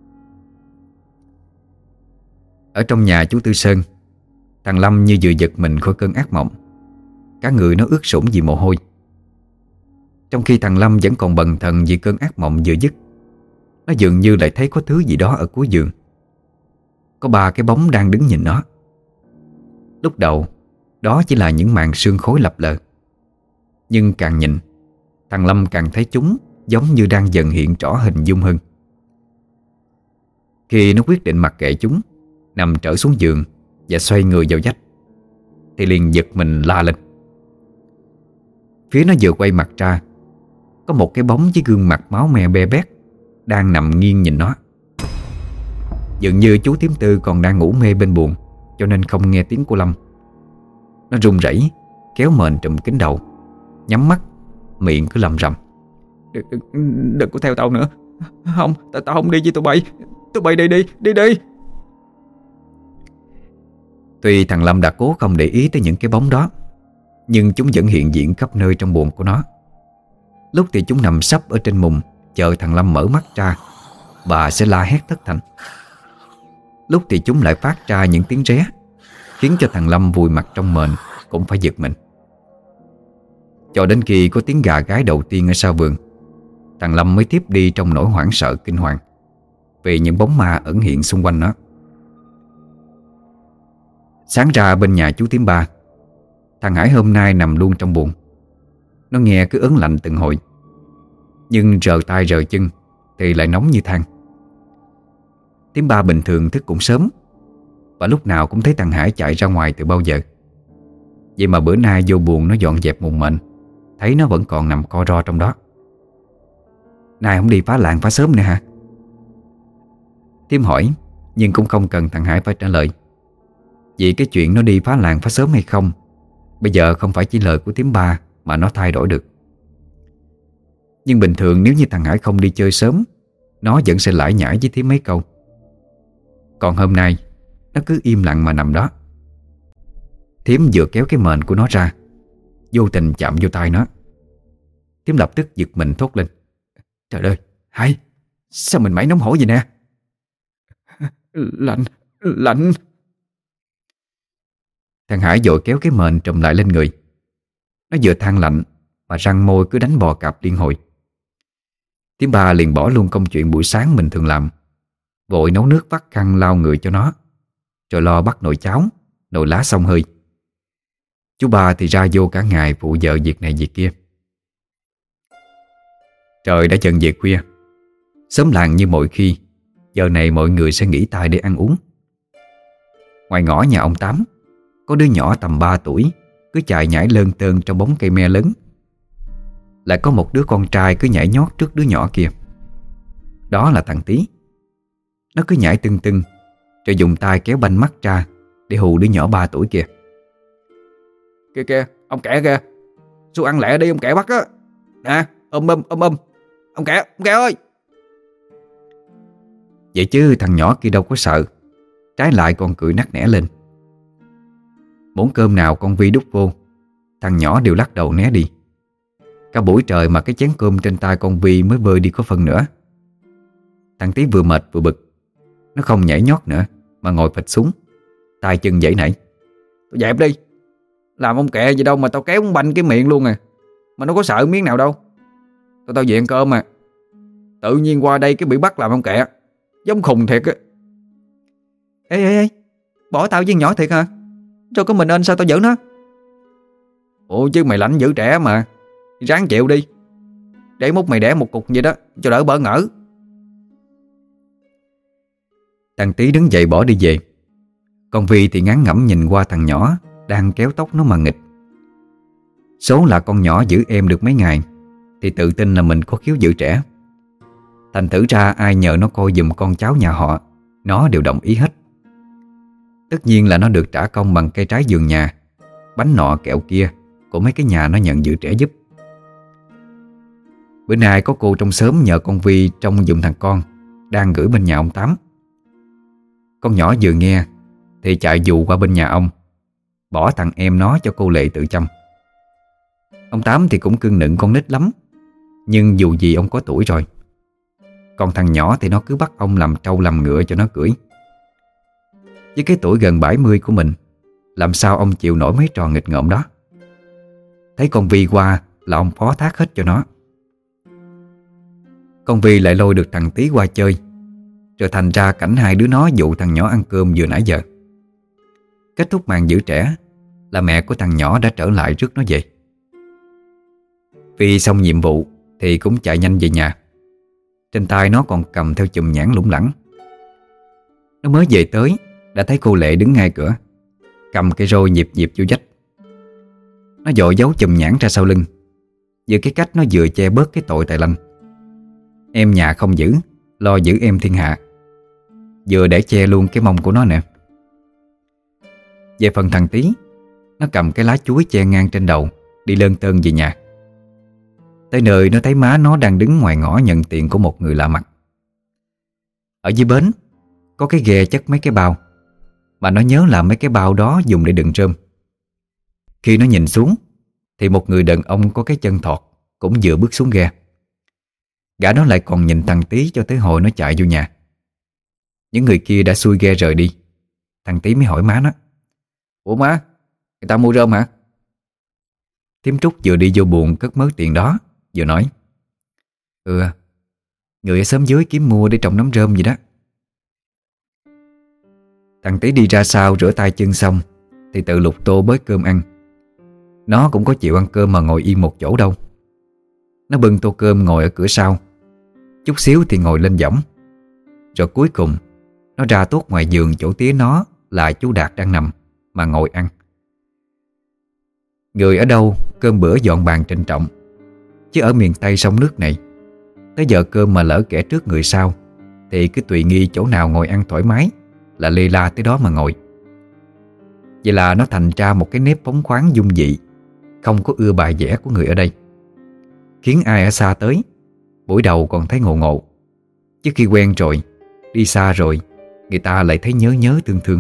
Ở trong nhà chú Tư Sơn, thằng Lâm như vừa giật mình khỏi cơn ác mộng. Cả người nó ướt sũng vì mồ hôi. Trong khi thằng Lâm vẫn còn bần thần vì cơn ác mộng vừa dứt, nó dường như lại thấy có thứ gì đó ở cuối giường. Có 3 cái bóng đang đứng nhìn nó. Lúc đầu đó chỉ là những màn sương khói lập lờ, nhưng càng nhìn, thằng Lâm càng thấy chúng giống như đang dần hiện rõ hình dung hơn. Khi nó quyết định mặc kệ chúng, nằm trở xuống giường và xoay người vào vách, thì liền giật mình la lên. Phía nó vừa quay mặt ra, có một cái bóng với gương mặt máu me be bét đang nằm nghiêng nhìn nó. Dường như chú Tím Tư còn đang ngủ mê bên buồng, cho nên không nghe tiếng của Lâm. Nó run rẩy kéo mền trùm kín đầu, nhắm mắt, miệng cứ lầm rầm: Đừng có theo tao nữa. Không, tao không đi với tụi bay. Tụi bay đi đi. Tuy thằng Lâm đã cố không để ý tới những cái bóng đó, nhưng chúng vẫn hiện diện khắp nơi trong buồng của nó. Lúc thì chúng nằm sấp ở trên mùng chờ thằng Lâm mở mắt ra, bà sẽ la hét thất thanh. Lúc thì chúng lại phát ra những tiếng ré, khiến cho thằng Lâm vùi mặt trong mền cũng phải giật mình. Cho đến khi có tiếng gà gáy đầu tiên ở sau vườn, thằng Lâm mới tiếp đi trong nỗi hoảng sợ kinh hoàng vì những bóng ma ẩn hiện xung quanh nó. Sáng ra bên nhà chú Tím Ba, thằng Hải hôm nay nằm luôn trong buồng. Nó nghe cứ ớn lạnh từng hồi, nhưng rờ tay rờ chân thì lại nóng như than. Tím Ba bình thường thức cũng sớm, và lúc nào cũng thấy thằng Hải chạy ra ngoài từ bao giờ. Vậy mà bữa nay vô buồng nó dọn dẹp mùng mệnh, thấy nó vẫn còn nằm co ro trong đó. Nay không đi phá làng phá sớm nữa hả? Tím hỏi, nhưng cũng không cần thằng Hải phải trả lời, vì cái chuyện nó đi phá làng phá sớm hay không bây giờ không phải chỉ lời của Tím Ba mà nó thay đổi được. Nhưng bình thường nếu như thằng Hải không đi chơi sớm, nó vẫn sẽ lải nhải với Tím mấy câu. Còn hôm nay nó cứ im lặng mà nằm đó. Thím vừa kéo cái mền của nó ra, vô tình chạm vô tay nó. Thím lập tức giật mình thốt lên: Trời ơi, Hải, sao mình mẩy nóng hổi vậy nè? Lạnh. Thằng Hải vội kéo cái mền trùm lại lên người. Nó vừa than lạnh mà răng môi cứ đánh bò cạp liên hồi. Thím Ba liền bỏ luôn công chuyện buổi sáng mình thường làm, vội nấu nước vắt khăn lau người cho nó, rồi lo bắt nồi cháo, nồi lá xông hơi. Chú Ba thì ra vô cả ngày phụ vợ việc này việc kia. Trời đã dần về khuya. Xóm làng như mọi khi Giờ này mọi người sẽ nghỉ tay để ăn uống. Ngoài ngõ nhà ông Tám, có đứa nhỏ tầm 3 tuổi cứ chạy nhảy lơn tơn trong bóng cây me lớn. Lại có một đứa con trai cứ nhảy nhót trước đứa nhỏ kia. Đó là thằng Tí. Nó cứ nhảy tưng tưng rồi dùng tay kéo banh mắt ra để hù đứa nhỏ 3 tuổi kia. Kìa kìa, ông Kẹ kìa, xuống ăn lẹ đi ông Kẹ bắt á. Nè, ông Kẹ ơi. Vậy chứ thằng nhỏ kia đâu có sợ, trái lại còn cười nắc nẻ lên. Muỗng cơm nào con Vi đút vô, thằng nhỏ đều lắc đầu né đi. Cả buổi trời mà cái chén cơm trên tay con Vi mới vơi đi có phần nữa. Thằng Tí vừa mệt vừa bực. Nó không nhảy nhót nữa mà ngồi phịch xuống, tay chân giãy nảy. Tôi dẹp đi. Làm ông Kẹ gì đâu mà tao kéo ông banh cái miệng luôn à. Mà nó có sợ miếng nào đâu. Tao về ăn cơm mà. Tự nhiên qua đây cái bị bắt làm ông Kẹ. Giống khùng thiệt á. Ê, bỏ tao với nhỏ thiệt hả? Rồi có mình anh sao tao giỡn nó? Ủa chứ mày lãnh giữ trẻ mà, ráng chịu đi. Để múc mày đẻ một cục vậy đó cho đỡ bỡ ngỡ. Thằng Tí đứng dậy bỏ đi về. Con Vi thì ngán ngẩm nhìn qua thằng nhỏ đang kéo tóc nó mà nghịch. Số là con nhỏ giữ em được mấy ngày thì tự tin là mình có khiếu giữ trẻ. Thành thử ra ai nhờ nó coi giùm con cháu nhà họ, nó đều đồng ý hết. Tất nhiên là nó được trả công bằng cây trái vườn nhà, bánh nọ kẹo kia của mấy cái nhà nó nhận giữ trẻ giúp. Bữa nay có cô trong xóm nhờ con Vi trông giùm thằng con đang gửi bên nhà ông Tám. Con nhỏ vừa nghe thì chạy dù qua bên nhà ông, bỏ thằng em nó cho cô Lệ tự chăm. Ông Tám thì cũng cưng nựng con nít lắm, nhưng dù gì ông có tuổi rồi. Còn thằng nhỏ thì nó cứ bắt ông làm trâu làm ngựa cho nó cưỡi. Với cái tuổi gần 70 của mình, làm sao ông chịu nổi mấy trò nghịch ngợm đó. Thấy con Vi qua là ông phó thác hết cho nó. Con Vi lại lôi được thằng Tí qua chơi, rồi thành ra cảnh hai đứa nó dụ thằng nhỏ ăn cơm vừa nãy giờ. Kết thúc màn giữ trẻ là mẹ của thằng nhỏ đã trở lại rước nó về. Vi xong nhiệm vụ thì cũng chạy nhanh về nhà. Trên tay nó còn cầm theo chùm nhãn lủng lẳng. Nó mới về tới đã thấy cô Lệ đứng ngay cửa, cầm cây roi nhịp nhịp vô vách. Nó vội giấu chùm nhãn ra sau lưng, vừa cái cách nó vừa che bớt cái tội tài lanh. Em nhà không giữ, lo giữ em thiên hạ, vừa để che luôn cái mông của nó nè. Về phần thằng Tí, nó cầm cái lá chuối che ngang trên đầu, đi lơn tơn về nhà. Tới nơi nó thấy má nó đang đứng ngoài ngõ nhận tiền của một người lạ mặt. Ở dưới bến có cái ghe chất mấy cái bao, mà nó nhớ là mấy cái bao đó dùng để đựng rơm. Khi nó nhìn xuống thì một người đàn ông có cái chân thọt cũng vừa bước xuống ghe. Gã đó lại còn nhìn thằng Tí cho tới hồi nó chạy vô nhà. Những người kia đã xuôi ghe rời đi. Thằng Tí mới hỏi má nó: Ủa má, người ta mua rơm hả? Thím Trúc vừa đi vô buồng cất mớ tiền đó, vừa nói: Người ở xóm dưới kiếm mua để trồng nấm rơm gì đó. Thằng Tí đi ra sau rửa tay chân xong thì tự lục tô bới cơm ăn. Nó cũng có chịu ăn cơm mà ngồi yên một chỗ đâu. Nó bưng tô cơm ngồi ở cửa sau, chút xíu thì ngồi lên võng. Rồi cuối cùng nó ra tuốt ngoài giường chỗ tía nó là chú Đạt đang nằm mà ngồi ăn. Người ở đâu cơm bữa dọn bàn trịnh trọng, chứ ở miền Tây sông nước này, tới giờ cơm mà lỡ kẻ trước người sau thì cứ tùy nghi chỗ nào ngồi ăn thoải mái là lê la tới đó mà ngồi. Vậy là nó thành ra một cái nếp phóng khoáng dung dị, không có ưa bài vẽ của người ở đây, khiến ai ở xa tới buổi đầu còn thấy ngộ ngộ, chứ khi quen rồi, đi xa rồi, người ta lại thấy nhớ nhớ thương thương.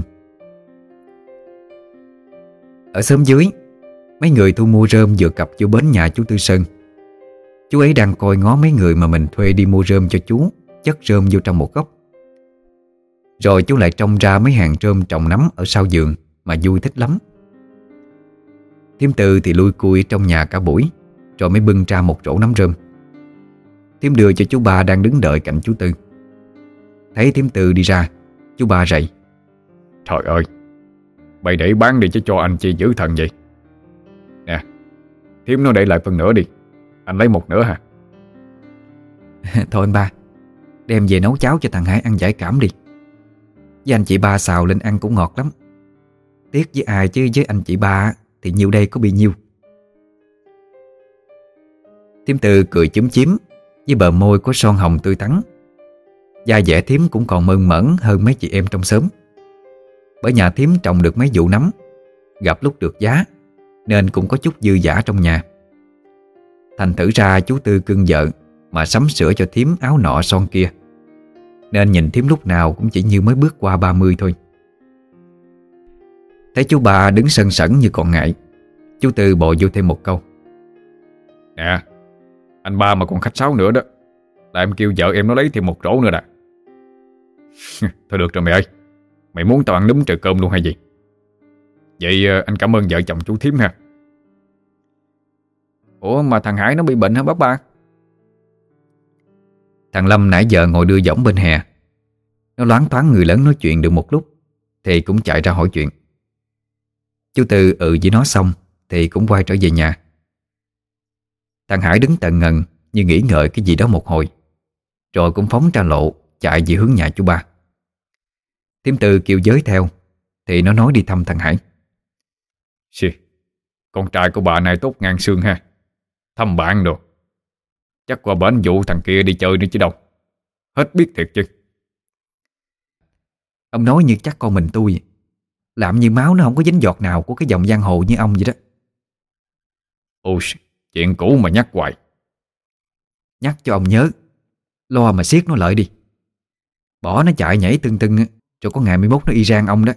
Ở xóm dưới, mấy người thu mua rơm vừa cập vô bến nhà chú Tư Sơn. Chú ấy đang coi ngó mấy người mà mình thuê đi mua rơm cho chú chất rơm vô trong một góc. Rồi chú lại trông ra mấy hàng rơm trồng nắm ở sau giường mà vui thích lắm. Thím Tư thì lui cui trong nhà cả buổi, rồi mới bưng ra một rổ nắm rơm. Thím đưa cho chú Ba đang đứng đợi cạnh chú Tư. Thấy thím Tư đi ra, chú Ba rầy: Trời ơi, mày để bán đi chứ cho anh chi giữ thần vậy? Nè, thím nó để lại phần nửa đi, anh lấy một nửa hả? Thôi anh ba, đem về nấu cháo cho thằng Hải ăn giải cảm đi. Với anh chị ba xào lên ăn cũng ngọt lắm. Tiếc với ai chứ với anh chị ba thì nhiêu đây có bị nhiêu. Thím Tư cười chúm chím với bờ môi có son hồng tươi tắn. Da dẻ thím cũng còn mơn mởn hơn mấy chị em trong xóm. Bởi nhà thím trồng được mấy vụ nấm, gặp lúc được giá, nên cũng có chút dư dả trong nhà. Thành thử ra chú Tư cưng vợ mà sắm sửa cho thím áo nọ son kia, nên nhìn thím lúc nào cũng chỉ như mới bước qua 30 thôi. Thấy chú ba đứng sần sẩn như còn ngại, chú Tư bồi vô thêm một câu: Nè, anh ba mà còn khách sáo nữa đó là em kêu vợ em nó lấy thêm một rổ nữa nè. Thôi được rồi mày ơi, mày muốn tao ăn núm trời cơm luôn hay gì? Vậy anh cảm ơn vợ chồng chú thím ha. Ủa mà thằng Hải nó bị bệnh hả bác ba? Thằng Lâm nãy giờ ngồi đưa võng bên hè. Nó loáng thoáng người lớn nói chuyện được một lúc thì cũng chạy ra hỏi chuyện. Chú Tư với nó xong thì cũng quay trở về nhà. Thằng Hải đứng tần ngần như nghĩ ngợi cái gì đó một hồi, rồi cũng phóng ra lộ chạy về hướng nhà chú ba. Thím Tư kêu giới theo thì nó nói đi thăm thằng Hải. Xì, con trai của bà này tốt ngang xương ha. Thăm bạn đồ. Chắc qua bển dụ thằng kia đi chơi nữa chứ đâu. Hết biết thiệt chứ. Ông nói như chắc con mình tôi, làm như máu nó không có dính giọt nào của cái dòng giang hồ như ông vậy đó. Ôi, chuyện cũ mà nhắc hoài. Nhắc cho ông nhớ, lo mà siết nó lợi đi. Bỏ nó chạy nhảy tưng tưng, rồi có ngày 11 nó y rang ông đó.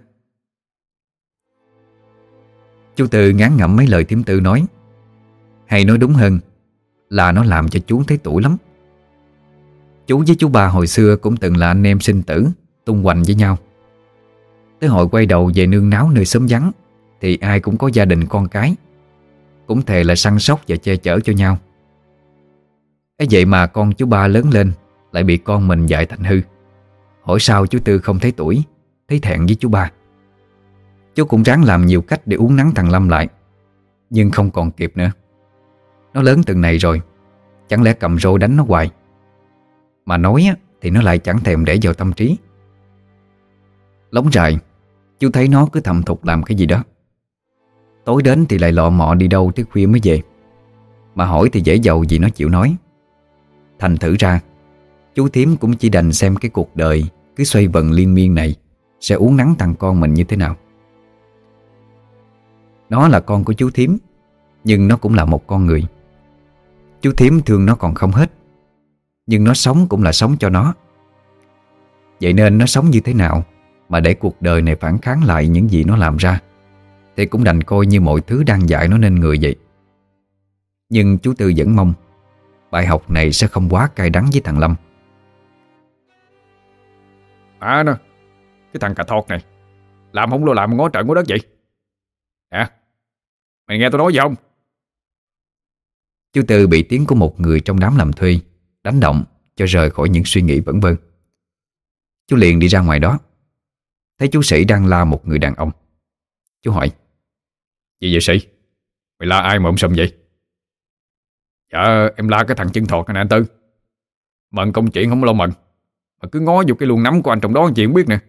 Chú Tư ngán ngẩm mấy lời thím Tư nói. Hay nói đúng hơn là nó làm cho chú thấy tủi lắm. Chú với chú ba hồi xưa cũng từng là anh em sinh tử, tung hoành với nhau. Tới hồi quay đầu về nương náu nơi xóm vắng thì ai cũng có gia đình con cái, cũng thề là săn sóc và che chở cho nhau. Ấy vậy mà con chú ba lớn lên lại bị con mình dạy thành hư. Hỏi sao chú Tư không thấy tuổi, thấy thẹn với chú ba. Chú cũng ráng làm nhiều cách để uốn nắn thằng Lâm lại, nhưng không còn kịp nữa. Nó lớn từng này rồi, chẳng lẽ cầm rô đánh nó hoài. Mà nói thì nó lại chẳng thèm để vào tâm trí. Lóng dài, chú thấy nó cứ thầm thục làm cái gì đó. Tối đến thì lại lọ mọ đi đâu tới khuya mới về. Mà hỏi thì dễ dầu gì nó chịu nói. Thành thử ra chú thím cũng chỉ đành xem cái cuộc đời cứ xoay vần liên miên này sẽ uốn nắn thằng con mình như thế nào. Nó là con của chú thím, nhưng nó cũng là một con người. Chú thím thương nó còn không hết, nhưng nó sống cũng là sống cho nó. Vậy nên nó sống như thế nào mà để cuộc đời này phản kháng lại những gì nó làm ra, thì cũng đành coi như mọi thứ đang dạy nó nên người vậy. Nhưng chú Tư vẫn mong bài học này sẽ không quá cay đắng với thằng Lâm. Nó, cái thằng cà thọt này làm không lo làm ngó trời ngó đất vậy hả? Mày nghe tôi nói gì không? Chú Tư bị tiếng của một người trong đám làm thuê đánh động cho rời khỏi những suy nghĩ vẩn vơ. Chú liền đi ra ngoài đó, thấy chú Sĩ đang la một người đàn ông. Chú hỏi: Gì vậy Sĩ? Mày la ai mà ông sầm vậy? Dạ em la cái thằng chân thọt này nè anh Tư. Mận công chuyện không lo mận, mà cứ ngó vô cái luồng nắm của anh trong đó chuyện không biết nè.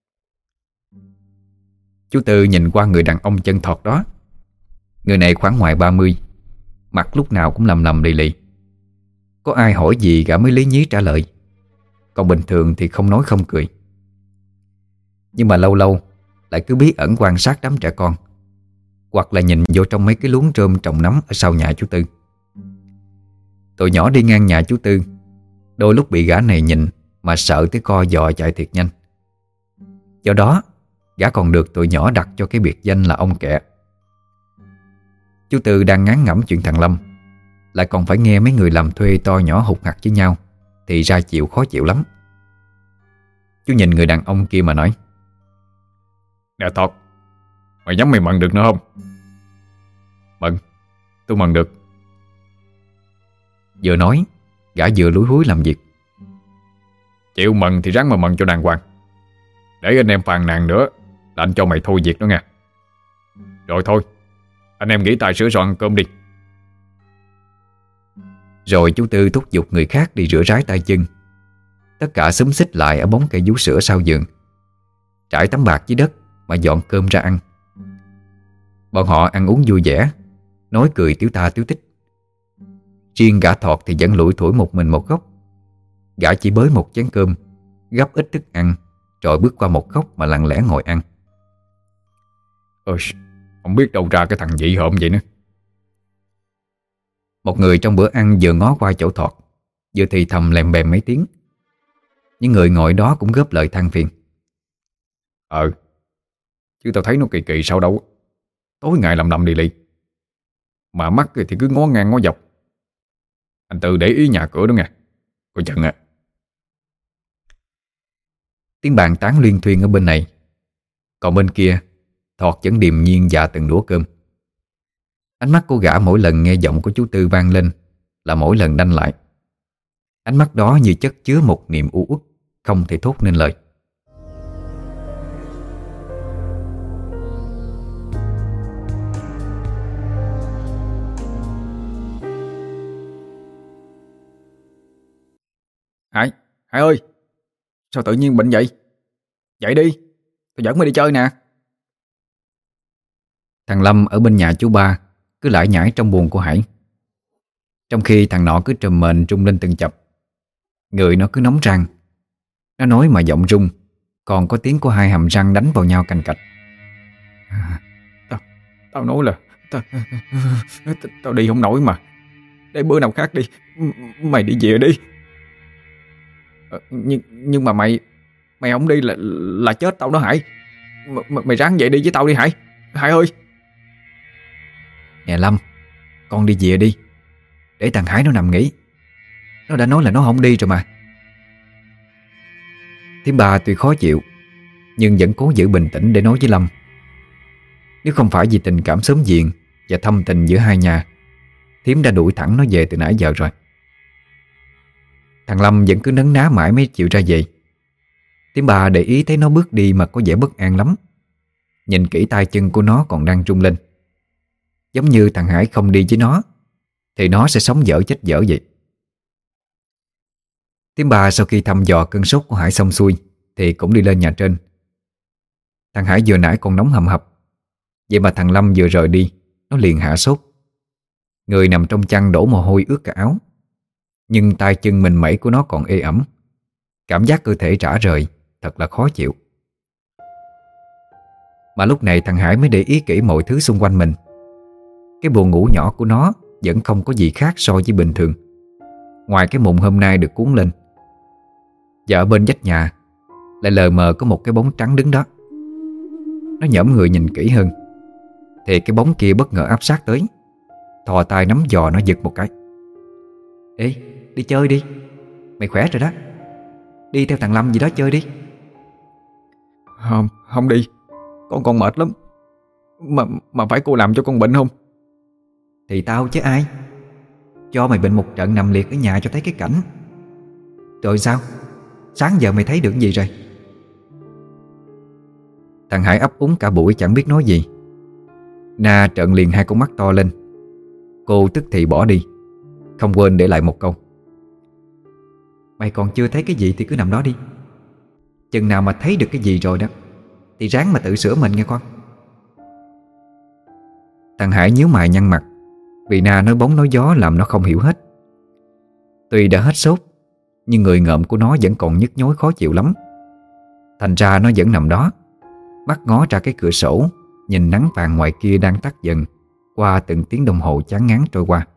Chú Tư nhìn qua người đàn ông chân thọt đó. Người này khoảng ngoài 30, mặt lúc nào cũng lầm lầm lì lì. Có ai hỏi gì gã mới lý nhí trả lời, còn bình thường thì không nói không cười. Nhưng mà lâu lâu lại cứ bí ẩn quan sát đám trẻ con, hoặc là nhìn vô trong mấy cái luống rơm trồng nấm ở sau nhà chú Tư. Tụi nhỏ đi ngang nhà chú Tư, đôi lúc bị gã này nhìn mà sợ tới co giò chạy thiệt nhanh. Do đó gã còn được tụi nhỏ đặt cho cái biệt danh là ông Kẹ. Chú Tư đang ngán ngẩm chuyện thằng Lâm, lại còn phải nghe mấy người làm thuê to nhỏ hụt hặc với nhau, thì ra chịu khó chịu lắm. Chú nhìn người đàn ông kia mà nói: Nè Thọt, mày nhắm mày mận được nữa không? Mận, tôi mận được. Vừa nói, gã vừa lúi húi làm việc. Chịu mận thì ráng mà mận cho đàng hoàng, để anh em phàn nàn nữa là anh cho mày thôi việc đó nha. Rồi thôi, anh em nghỉ tài sửa soạn cơm đi. Rồi chú Tư thúc giục người khác đi rửa rái tay chân. Tất cả xúm xít lại ở bóng cây vú sữa sau giường, trải tấm bạc dưới đất mà dọn cơm ra ăn. Bọn họ ăn uống vui vẻ, nói cười tiếu ta tiếu tích. Riêng gã Thọt thì vẫn lủi thủi một mình một góc. Gã chỉ bới một chén cơm, gắp ít thức ăn, rồi bước qua một góc mà lặng lẽ ngồi ăn. Ôi, không biết đâu ra cái thằng dị hợm vậy nữa. Một người trong bữa ăn vừa ngó qua chỗ Thọt, vừa thì thầm lèm bèm mấy tiếng. Những người ngồi đó cũng góp lời than phiền. Chứ tao thấy nó kỳ kỳ sao đâu. Tối ngày lầm đi lì, mà mắt thì cứ ngó ngang ngó dọc. Anh Tư để ý nhà cửa đó nghe, coi chừng à. Tiếng bàn tán luyên thuyên ở bên này. Còn bên kia, Thọt vẫn điềm nhiên dạ từng đũa cơm. Ánh mắt của gã mỗi lần nghe giọng của chú Tư vang lên là mỗi lần đanh lại. Ánh mắt đó như chất chứa một niềm u uất không thể thốt nên lời. Hải ơi, sao tự nhiên bệnh vậy? Dậy đi, tôi dẫn mày đi chơi nè. Thằng Lâm ở bên nhà chú Ba cứ lải nhải trong buồng của Hải, trong khi thằng nọ cứ trùm mền trung lên từng chập. Người nó cứ nóng rang. Nó nói mà giọng rung, còn có tiếng của hai hàm răng đánh vào nhau cành cạch. Tao nói là Tao đi không nổi mà. Để bữa nào khác đi. Mày đi về đi. Nhưng mà mày không đi là chết tao đó Hải. Mày ráng vậy đi với tao đi Hải. Hải ơi. Nè Lâm, con đi về đi, để thằng Hải nó nằm nghỉ. Nó đã nói là nó không đi rồi mà. Thím Ba tuy khó chịu, nhưng vẫn cố giữ bình tĩnh để nói với Lâm. Nếu không phải vì tình cảm xóm giềng và thâm tình giữa hai nhà, thím đã đuổi thẳng nó về từ nãy giờ rồi. Thằng Lâm vẫn cứ nấn ná mãi mới chịu ra về. Thím Ba để ý thấy nó bước đi mà có vẻ bất an lắm. Nhìn kỹ tay chân của nó còn đang rung lên, giống như thằng Hải không đi với nó thì nó sẽ sống dở chết dở vậy. Thím Ba sau khi thăm dò cơn sốt của Hải xong xuôi thì cũng đi lên nhà trên. Thằng Hải vừa nãy còn nóng hầm hập, vậy mà thằng Lâm vừa rời đi, nó liền hạ sốt. Người nằm trong chăn đổ mồ hôi ướt cả áo, nhưng tay chân mình mẩy của nó còn ê ẩm. Cảm giác cơ thể rã rời, thật là khó chịu. Mà lúc này thằng Hải mới để ý kỹ mọi thứ xung quanh mình. Cái buồng ngủ nhỏ của nó vẫn không có gì khác so với bình thường, ngoài cái mụn hôm nay được cuốn lên. Và ở bên vách nhà lại lờ mờ có một cái bóng trắng đứng đó. Nó nhõm người nhìn kỹ hơn thì cái bóng kia bất ngờ áp sát tới, thò tay nắm giò nó giật một cái. Ê, đi chơi đi, mày khỏe rồi đó. Đi theo thằng Lâm gì đó chơi đi. Không đi, con mệt lắm. Mà phải cô làm cho con bệnh không? Thì tao chứ ai. Cho mày bệnh một trận nằm liệt ở nhà cho thấy cái cảnh. Rồi sao? Sáng giờ mày thấy được gì rồi? Thằng Hải ấp úng cả buổi chẳng biết nói gì. Na trợn liền hai con mắt to lên. Cô tức thì bỏ đi, không quên để lại một câu: mày còn chưa thấy cái gì thì cứ nằm đó đi. Chừng nào mà thấy được cái gì rồi đó thì ráng mà tự sửa mình nghe con. Thằng Hải nhíu mày nhăn mặt, vì Na nói bóng nói gió làm nó không hiểu hết. Tuy đã hết sốt, nhưng người ngợm của nó vẫn còn nhức nhối khó chịu lắm. Thành ra nó vẫn nằm đó, mắt ngó ra cái cửa sổ, nhìn nắng vàng ngoài kia đang tắt dần qua từng tiếng đồng hồ chán ngán trôi qua.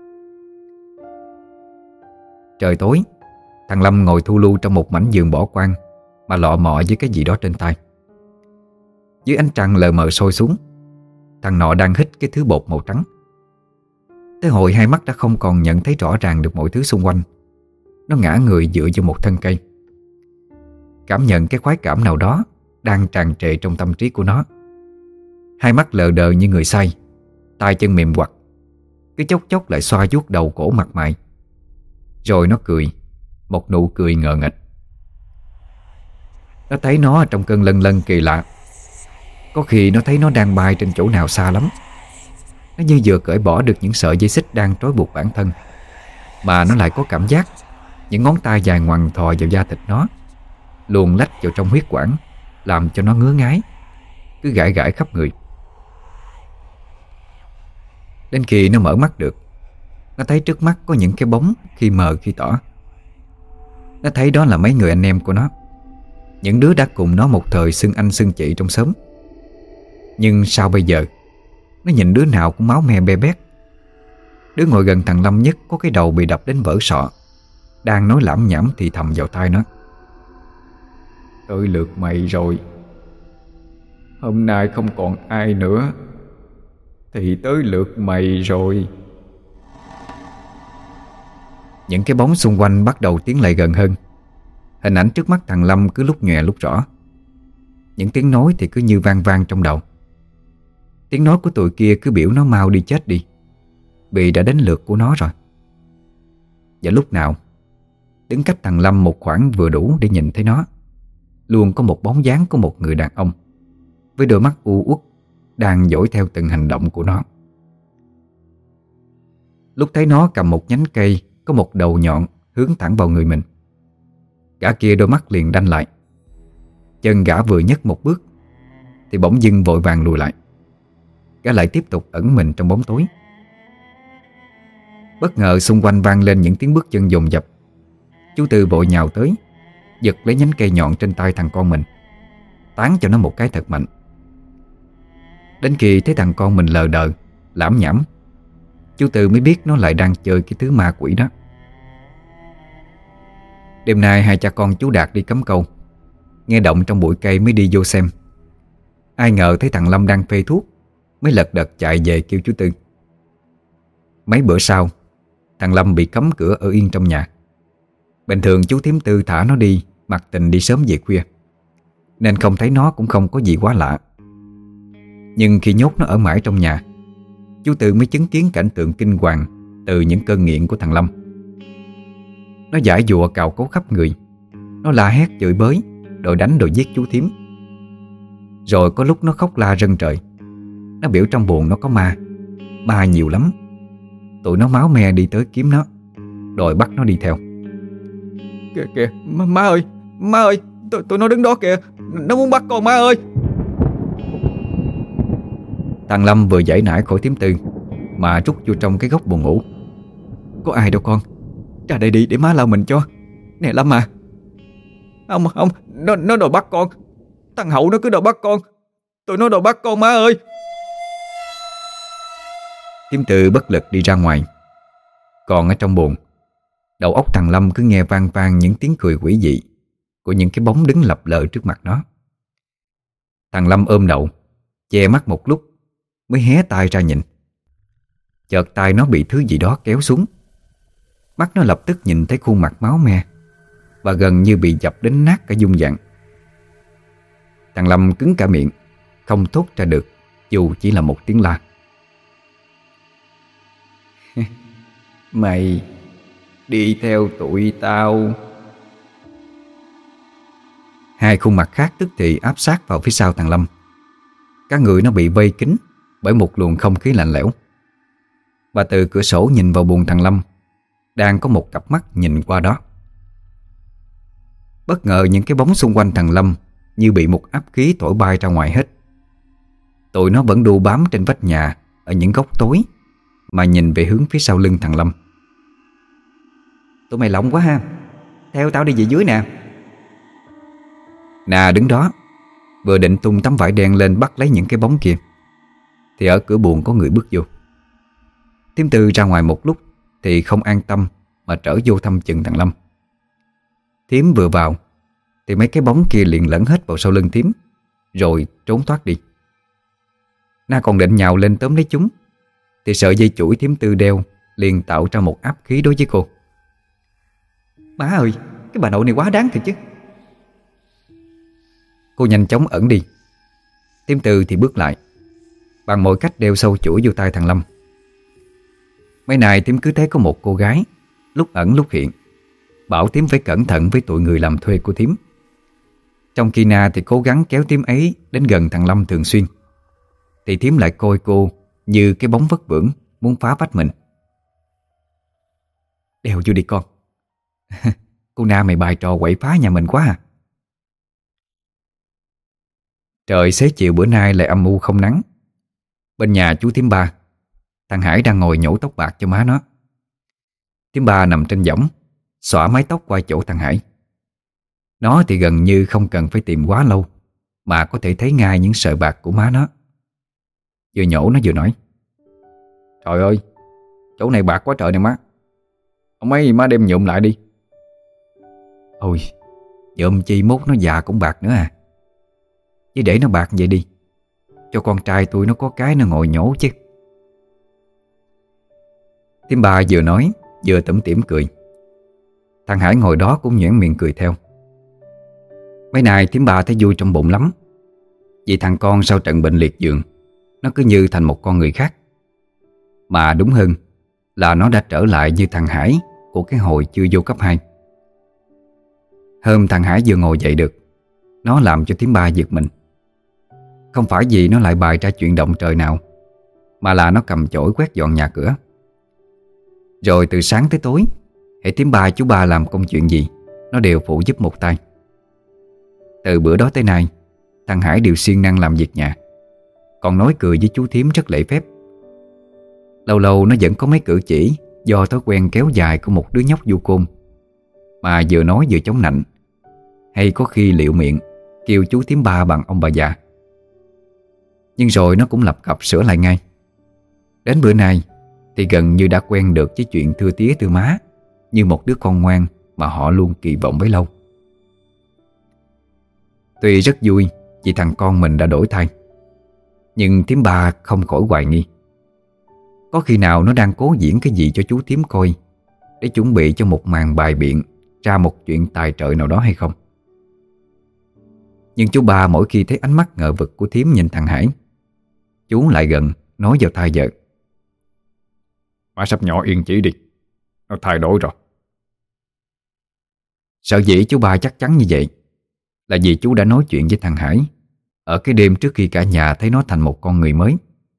Trời tối, thằng Lâm ngồi thu lu trong một mảnh giường bỏ quang mà lọ mọ với cái gì đó trên tay. Dưới ánh trăng lờ mờ sôi xuống, thằng nọ đang hít cái thứ bột màu trắng. Tới hồi hai mắt đã không còn nhận thấy rõ ràng được mọi thứ xung quanh, nó ngã người dựa vào một thân cây, cảm nhận cái khoái cảm nào đó đang tràn trề trong tâm trí của nó. Hai mắt lờ đờ như người say, tay chân mềm quặt, cứ chốc chốc lại xoa vuốt đầu cổ mặt mày. Rồi nó cười, một nụ cười ngờ nghệch. Nó thấy nó trong cơn lân lân kỳ lạ. Có khi nó thấy nó đang bay trên chỗ nào xa lắm. Nó như vừa cởi bỏ được những sợi dây xích đang trói buộc bản thân, mà nó lại có cảm giác Những ngón tay dài ngoằn thò vào da thịt nó, luồn lách vào trong huyết quản, làm cho nó ngứa ngáy, cứ gãi gãi khắp người. Đến khi nó mở mắt được, nó thấy trước mắt có những cái bóng khi mờ khi tỏ. Nó thấy đó là mấy người anh em của nó, những đứa đã cùng nó một thời xưng anh xưng chị trong xóm. Nhưng sao bây giờ nó nhìn đứa nào cũng máu me be bét. Đứa ngồi gần thằng Lâm nhất có cái đầu bị đập đến vỡ sọ, đang nói lảm nhảm thì thầm vào tai nó: "Tới lượt mày rồi. Hôm nay không còn ai nữa thì tới lượt mày rồi." Những cái bóng xung quanh bắt đầu tiến lại gần hơn. Hình ảnh trước mắt thằng Lâm cứ lúc nhòe lúc rõ. Những tiếng nói thì cứ như vang vang trong đầu. Tiếng nói của tụi kia cứ biểu nó mau đi chết đi, vì đã đến lượt của nó rồi. Và lúc nào đứng cách thằng Lâm một khoảng vừa đủ để nhìn thấy nó, luôn có một bóng dáng của một người đàn ông với đôi mắt u uất đang dõi theo từng hành động của nó. Lúc thấy nó cầm một nhánh cây có một đầu nhọn hướng thẳng vào người mình, gã kia đôi mắt liền đanh lại. Chân gã vừa nhấc một bước thì bỗng dưng vội vàng lùi lại. Gã lại tiếp tục ẩn mình trong bóng tối. Bất ngờ xung quanh vang lên những tiếng bước chân dồn dập. Chú Tư vội nhào tới, giật lấy nhánh cây nhọn trên tay thằng con mình, tán cho nó một cái thật mạnh. Đến khi thấy thằng con mình lờ đờ, lảm nhảm, chú Tư mới biết nó lại đang chơi cái thứ ma quỷ đó. Đêm nay hai cha con chú Đạt đi cắm câu, nghe động trong bụi cây mới đi vô xem. Ai ngờ thấy thằng Lâm đang phê thuốc, mới lật đật chạy về kêu chú Tư. Mấy bữa sau, thằng Lâm bị cấm cửa ở yên trong nhà. Bình thường chú thím Tư thả nó đi, mặc tình đi sớm về khuya, nên không thấy nó cũng không có gì quá lạ. Nhưng khi nhốt nó ở mãi trong nhà, chú Tư mới chứng kiến cảnh tượng kinh hoàng từ những cơn nghiện của thằng Lâm. Nó giãi giụa cào cấu khắp người. Nó la hét chửi bới, đòi đánh đòi giết chú thím. Rồi có lúc nó khóc la rân trời. Nó biểu trong buồng nó có ma, ma nhiều lắm. Tụi nó máu me đi tới kiếm nó, đòi bắt nó đi theo. Kìa kìa, má ơi, tụi nó đứng đó kìa, nó muốn bắt con má ơi. Thằng Lâm vừa giãy nảy khỏi thím Tư mà rút vô trong cái góc buồng ngủ. Có ai đâu con, ra đây đi để má lau mình cho. Nè Lâm à. Không, nó đòi bắt con. Thằng Hậu nó cứ đòi bắt con. Tụi nó đòi bắt con má ơi. Thím Tư bất lực đi ra ngoài. Còn ở trong buồng, đầu óc thằng Lâm cứ nghe vang vang những tiếng cười quỷ dị của những cái bóng đứng lập lờ trước mặt nó. Thằng Lâm ôm đầu, che mắt một lúc mới hé tai ra nhìn. Chợt tai nó bị thứ gì đó kéo xuống. Mắt nó lập tức nhìn thấy khuôn mặt máu me và gần như bị dập đến nát cả dung dạng. Thằng Lâm cứng cả miệng, không thốt ra được dù chỉ là một tiếng la. Mày đi theo tụi tao. Hai khuôn mặt khác tức thì áp sát vào phía sau thằng Lâm. Cả người nó bị vây kín bởi một luồng không khí lạnh lẽo. Và từ cửa sổ nhìn vào buồng thằng Lâm, đang có một cặp mắt nhìn qua đó. Bất ngờ những cái bóng xung quanh thằng Lâm như bị một áp khí thổi bay ra ngoài hết. Tụi nó vẫn đu bám trên vách nhà ở những góc tối mà nhìn về hướng phía sau lưng thằng Lâm. Tụi mày lộng quá ha, theo tao đi về dưới nè. Nà đứng đó, vừa định tung tấm vải đen lên bắt lấy những cái bóng kia, thì ở cửa buồng có người bước vô. Thím Tư ra ngoài một lúc thì không an tâm mà trở vô thăm chừng thằng Lâm. Thím vừa vào thì mấy cái bóng kia liền lẫn hết vào sau lưng thím, rồi trốn thoát đi. Na còn định nhào lên tóm lấy chúng thì sợi dây chuỗi thím Tư đeo liền tạo ra một áp khí đối với cô. Má ơi, cái bà nội này quá đáng thiệt chứ. Cô nhanh chóng ẩn đi. Thím Tư thì bước lại, bằng mọi cách đeo sâu chuỗi vô tay thằng Lâm. Mấy này thím cứ thấy có một cô gái lúc ẩn lúc hiện, bảo thím phải cẩn thận với tụi người làm thuê của thím. Trong khi Na thì cố gắng kéo thím ấy đến gần thằng Lâm thường xuyên, thì thím lại coi cô như cái bóng vất vưởng muốn phá vách mình. Đeo vô đi con, Cô Na mày bài trò quậy phá nhà mình quá à. Trời xế chiều bữa nay lại âm u không nắng. Bên nhà chú Thím Ba, thằng Hải đang ngồi nhổ tóc bạc cho má nó. Thím Ba nằm trên võng, xõa mái tóc qua chỗ thằng Hải. Nó thì gần như không cần phải tìm quá lâu mà có thể thấy ngay những sợi bạc của má nó. Vừa nhổ nó vừa nói: Trời ơi, chỗ này bạc quá trời nè má. Ông ấy má đem nhuộm lại đi. Ôi, nhuộm chi mốt nó già cũng bạc nữa à. Chứ để nó bạc vậy đi, cho con trai tôi nó có cái nó ngồi nhổ chứ. Thím Ba vừa nói vừa tủm tỉm cười. Thằng Hải ngồi đó cũng nhoẻn miệng cười theo. Mấy nay thím Ba thấy vui trong bụng lắm. Vì thằng con sau trận bệnh liệt giường, nó cứ như thành một con người khác. Mà đúng hơn là nó đã trở lại như thằng Hải của cái hồi chưa vô cấp 2. Hôm thằng Hải vừa ngồi dậy được, nó làm cho thím Ba giật mình. Không phải vì nó lại bày ra chuyện động trời nào, mà là nó cầm chổi quét dọn nhà cửa. Rồi từ sáng tới tối, hễ thím Ba chú Ba làm công chuyện gì, nó đều phụ giúp một tay. Từ bữa đó tới nay, thằng Hải đều siêng năng làm việc nhà, còn nói cười với chú thím rất lễ phép. Lâu lâu nó vẫn có mấy cử chỉ do thói quen kéo dài của một đứa nhóc du côn, mà vừa nói vừa chống nạnh, hay có khi liệu miệng kêu chú thím Ba bằng ông bà già. Nhưng rồi nó cũng lập cập sửa lại ngay. Đến bữa nay thì gần như đã quen được với chuyện thưa tía thưa má, như một đứa con ngoan mà họ luôn kỳ vọng bấy lâu. Tuy rất vui vì thằng con mình đã đổi thay, nhưng thím Ba không khỏi hoài nghi. Có khi nào nó đang cố diễn cái gì cho chú thím coi, để chuẩn bị cho một màn bài biện ra một chuyện tài trợ nào đó hay không? Nhưng chú Ba mỗi khi thấy ánh mắt ngờ vực của thím nhìn thằng Hải, chú lại gần nói vào tai vợ: Má sắp nhỏ yên chỉ đi, nó thay đổi rồi. Sợ dĩ chú Ba chắc chắn như vậy là vì chú đã nói chuyện với thằng Hải ở cái đêm trước khi cả nhà thấy nó thành một con người mới.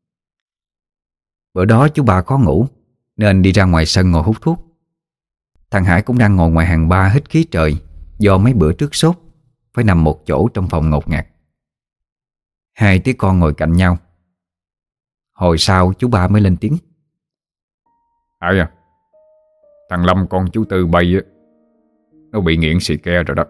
Bữa đó chú Ba khó ngủ nên đi ra ngoài sân ngồi hút thuốc. Thằng Hải cũng đang ngồi ngoài hàng ba hít khí trời do mấy bữa trước sốt, phải nằm một chỗ trong phòng ngột ngạt. Hai đứa con ngồi cạnh nhau. Hồi sau chú Ba mới lên tiếng: Hải à, thằng Lâm con chú Tư bay á, nó bị nghiện xì ke rồi đó.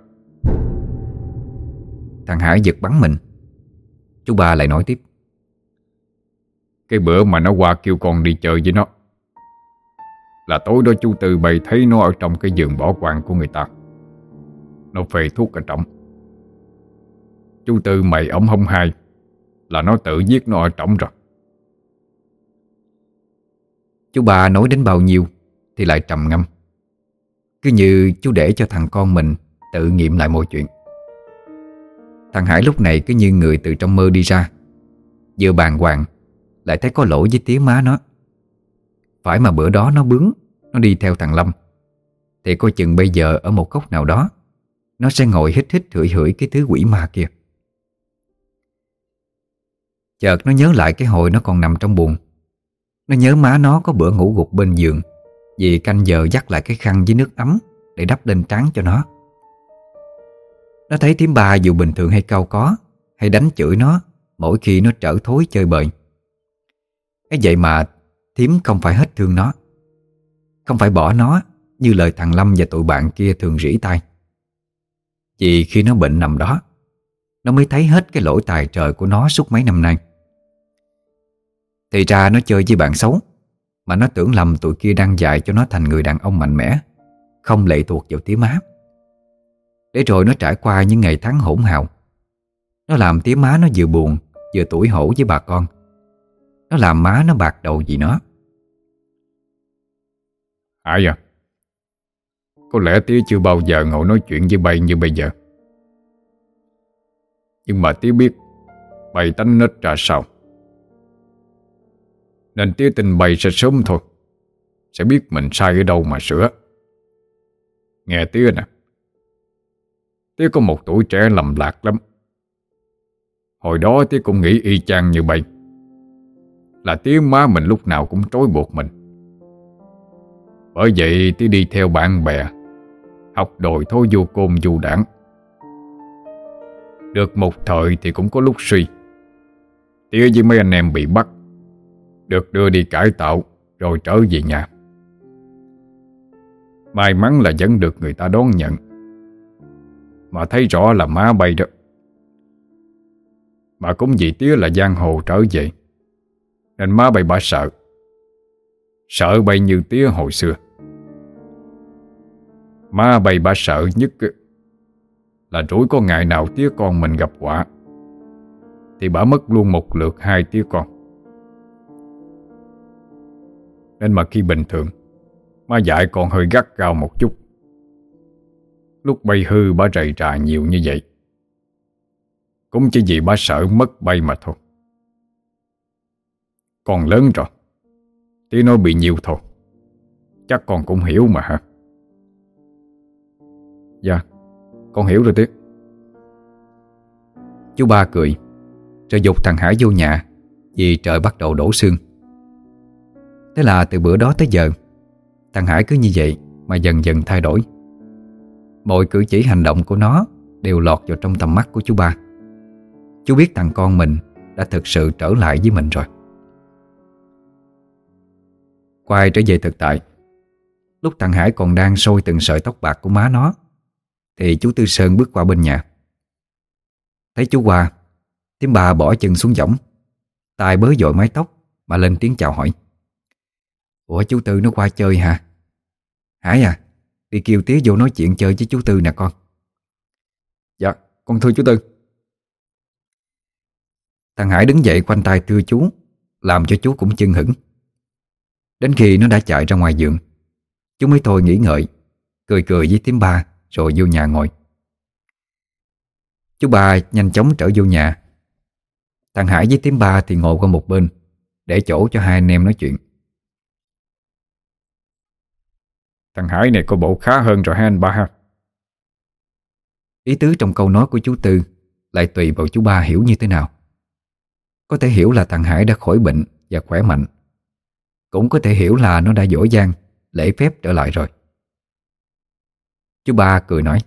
Thằng Hải giật bắn mình. Chú Ba lại nói tiếp: Cái bữa mà nó qua kêu con đi chơi với nó, là tối đó chú Tư bày thấy nó ở trong cái giường bỏ hoang của người ta. Nó phê thuốc ở trong. Chú Tư mày ổng không hay là nó tự giết nó ở trong rồi. Chú Ba nói đến bao nhiêu thì lại trầm ngâm, cứ như chú để cho thằng con mình tự nghiệm lại mọi chuyện. Thằng Hải lúc này cứ như người từ trong mơ đi ra, vừa bàng hoàng lại thấy có lỗi với tía má nó. Phải mà bữa đó nó bướng, nó đi theo thằng Lâm, thì coi chừng bây giờ ở một góc nào đó nó sẽ ngồi hít hít hửi hửi cái thứ quỷ ma kia. Chợt nó nhớ lại cái hồi nó còn nằm trong buồng. Nó nhớ má nó có bữa ngủ gục bên giường vì canh giờ dắt lại cái khăn với nước ấm để đắp lên trán cho nó. Nó thấy thím Ba dù bình thường hay cau có, hay đánh chửi nó mỗi khi nó trở thối chơi bời. Ấy vậy mà thím không phải hết thương nó, không phải bỏ nó như lời thằng Lâm và tụi bạn kia thường rỉ tai. Vì khi nó bệnh nằm đó, nó mới thấy hết cái lỗi tài trời của nó suốt mấy năm nay. Thì ra nó chơi với bạn xấu, mà nó tưởng lầm tụi kia đang dạy cho nó thành người đàn ông mạnh mẽ, không lệ thuộc vào tía má. Để rồi nó trải qua những ngày tháng hỗn hào. Nó làm tía má nó vừa buồn vừa tủi hổ với bà con. Nó làm má nó bạc đầu vì nó. Hải à, có lẽ tía chưa bao giờ ngồi nói chuyện với bay như bây giờ. Nhưng mà tía biết bay tánh nết ra sao, nên tía tin bay sẽ sớm thôi sẽ biết mình sai ở đâu mà sửa. Nghe tía nè, tía có một tuổi trẻ lầm lạc lắm. Hồi đó tía cũng nghĩ y chang như bay, là tía má mình lúc nào cũng trói buộc mình. Bởi vậy tía đi theo bạn bè, học đòi thôi vô côn vô đảng. Được một thời thì cũng có lúc suy. Tía với mấy anh em bị bắt, được đưa đi cải tạo rồi trở về nhà. May mắn là vẫn được người ta đón nhận. Mà thấy rõ là má bay đó. Mà cũng vì tía là giang hồ trở về, nên má bay bả sợ. Sợ bay như tía hồi xưa. Má bay bả sợ nhất là rủi có ngày nào tía con mình gặp họa thì bả mất luôn một lượt hai tía con. Nên mà khi bình thường má dạy con hơi gắt gao một chút. Lúc bay hư bả rầy rà nhiều như vậy cũng chỉ vì bả sợ mất bay mà thôi. Con lớn rồi, tía nói bị nhiều thôi, chắc con cũng hiểu mà hả? Dạ, con hiểu rồi tía. Chú ba cười rồi giục thằng Hải vô nhà vì trời bắt đầu đổ sương. Thế là từ bữa đó tới giờ thằng Hải cứ như vậy mà dần dần thay đổi. Mọi cử chỉ hành động của nó đều lọt vào trong tầm mắt của chú ba. Chú biết thằng con mình đã thực sự trở lại với mình rồi. Quay trở về thực tại, lúc thằng Hải còn đang sôi từng sợi tóc bạc của má nó thì chú Tư Sơn bước qua bên nhà. Thấy chú qua, thím bà bỏ chân xuống võng, tay bới dội mái tóc mà lên tiếng chào hỏi. Ủa chú Tư nó qua chơi hả? Hải à, đi kêu tía vô nói chuyện chơi với chú Tư nè con. Dạ, con thưa chú Tư. Thằng Hải đứng dậy khoanh tay thưa chú, làm cho chú cũng chưng hửng. Đến khi nó đã chạy ra ngoài vườn, chú mới thôi nghĩ ngợi, cười cười với thím ba rồi vô nhà ngồi. Chú ba nhanh chóng trở vô nhà. Thằng Hải với thím ba thì ngồi qua một bên để chỗ cho hai anh em nói chuyện. Thằng Hải này có bộ khá hơn rồi ha anh ba ha. Ý tứ trong câu nói của chú Tư lại tùy vào chú ba hiểu như thế nào. Có thể hiểu là thằng Hải đã khỏi bệnh và khỏe mạnh, cũng có thể hiểu là nó đã giỏi giang, lễ phép trở lại rồi. Chú ba cười nói: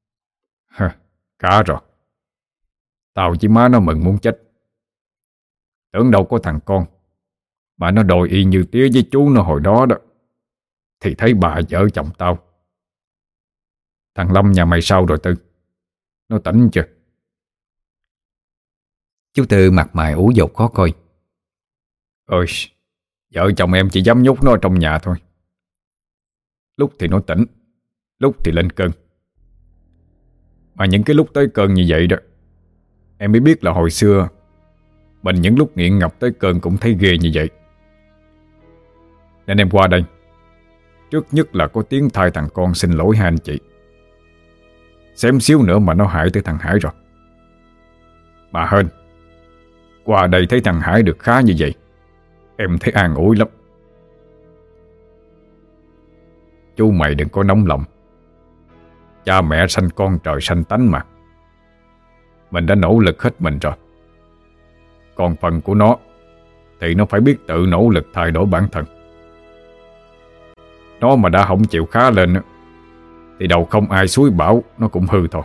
Cả rồi. Tao với má nó mừng muốn chết. Tưởng đâu có thằng con mà nó đòi y như tía với chú nó hồi đó đó. Thì thấy bà vợ chồng tao. Thằng Lâm nhà mày sao rồi Tư? Nó tỉnh chưa? Chú Tư mặt mày ủ dột khó coi. Ơi, vợ chồng em chỉ dám nhốt nó trong nhà thôi. Lúc thì nó tỉnh, lúc thì lên cơn. Mà những cái lúc tới cơn như vậy đó, em mới biết là hồi xưa mình những lúc nghiện ngập tới cơn cũng thấy ghê như vậy. Nên em qua đây trước nhất là có tiếng thay thằng con xin lỗi hai anh chị. Xém xíu nữa mà nó hại tới thằng Hải rồi. Mà hên, qua đây thấy thằng Hải được khá như vậy, em thấy an ủi lắm. Chú mày đừng có nóng lòng. Cha mẹ sanh con trời sanh tánh mà. Mình đã nỗ lực hết mình rồi. Còn phần của nó thì nó phải biết tự nỗ lực thay đổi bản thân. Nó mà đã không chịu khá lên thì đầu không ai xúi bảo nó cũng hư thôi.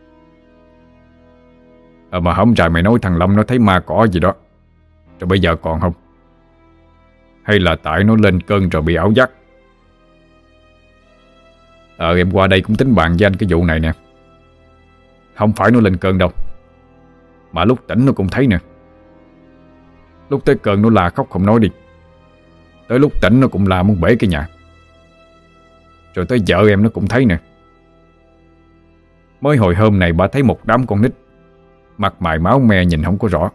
Mà hổng trại mày nói thằng Lâm nó thấy ma cỏ gì đó, rồi bây giờ còn không? Hay là tại nó lên cơn rồi bị ảo giác? Em qua đây cũng tính bàn với anh cái vụ này nè. Không phải nó lên cơn đâu, mà lúc tỉnh nó cũng thấy nè. Lúc tới cơn nó la khóc không nói đi, tới lúc tỉnh nó cũng la muốn bể cái nhà. Rồi tới vợ em nó cũng thấy nè. Mới hồi hôm này bà thấy một đám con nít, mặt mày máu me nhìn không có rõ.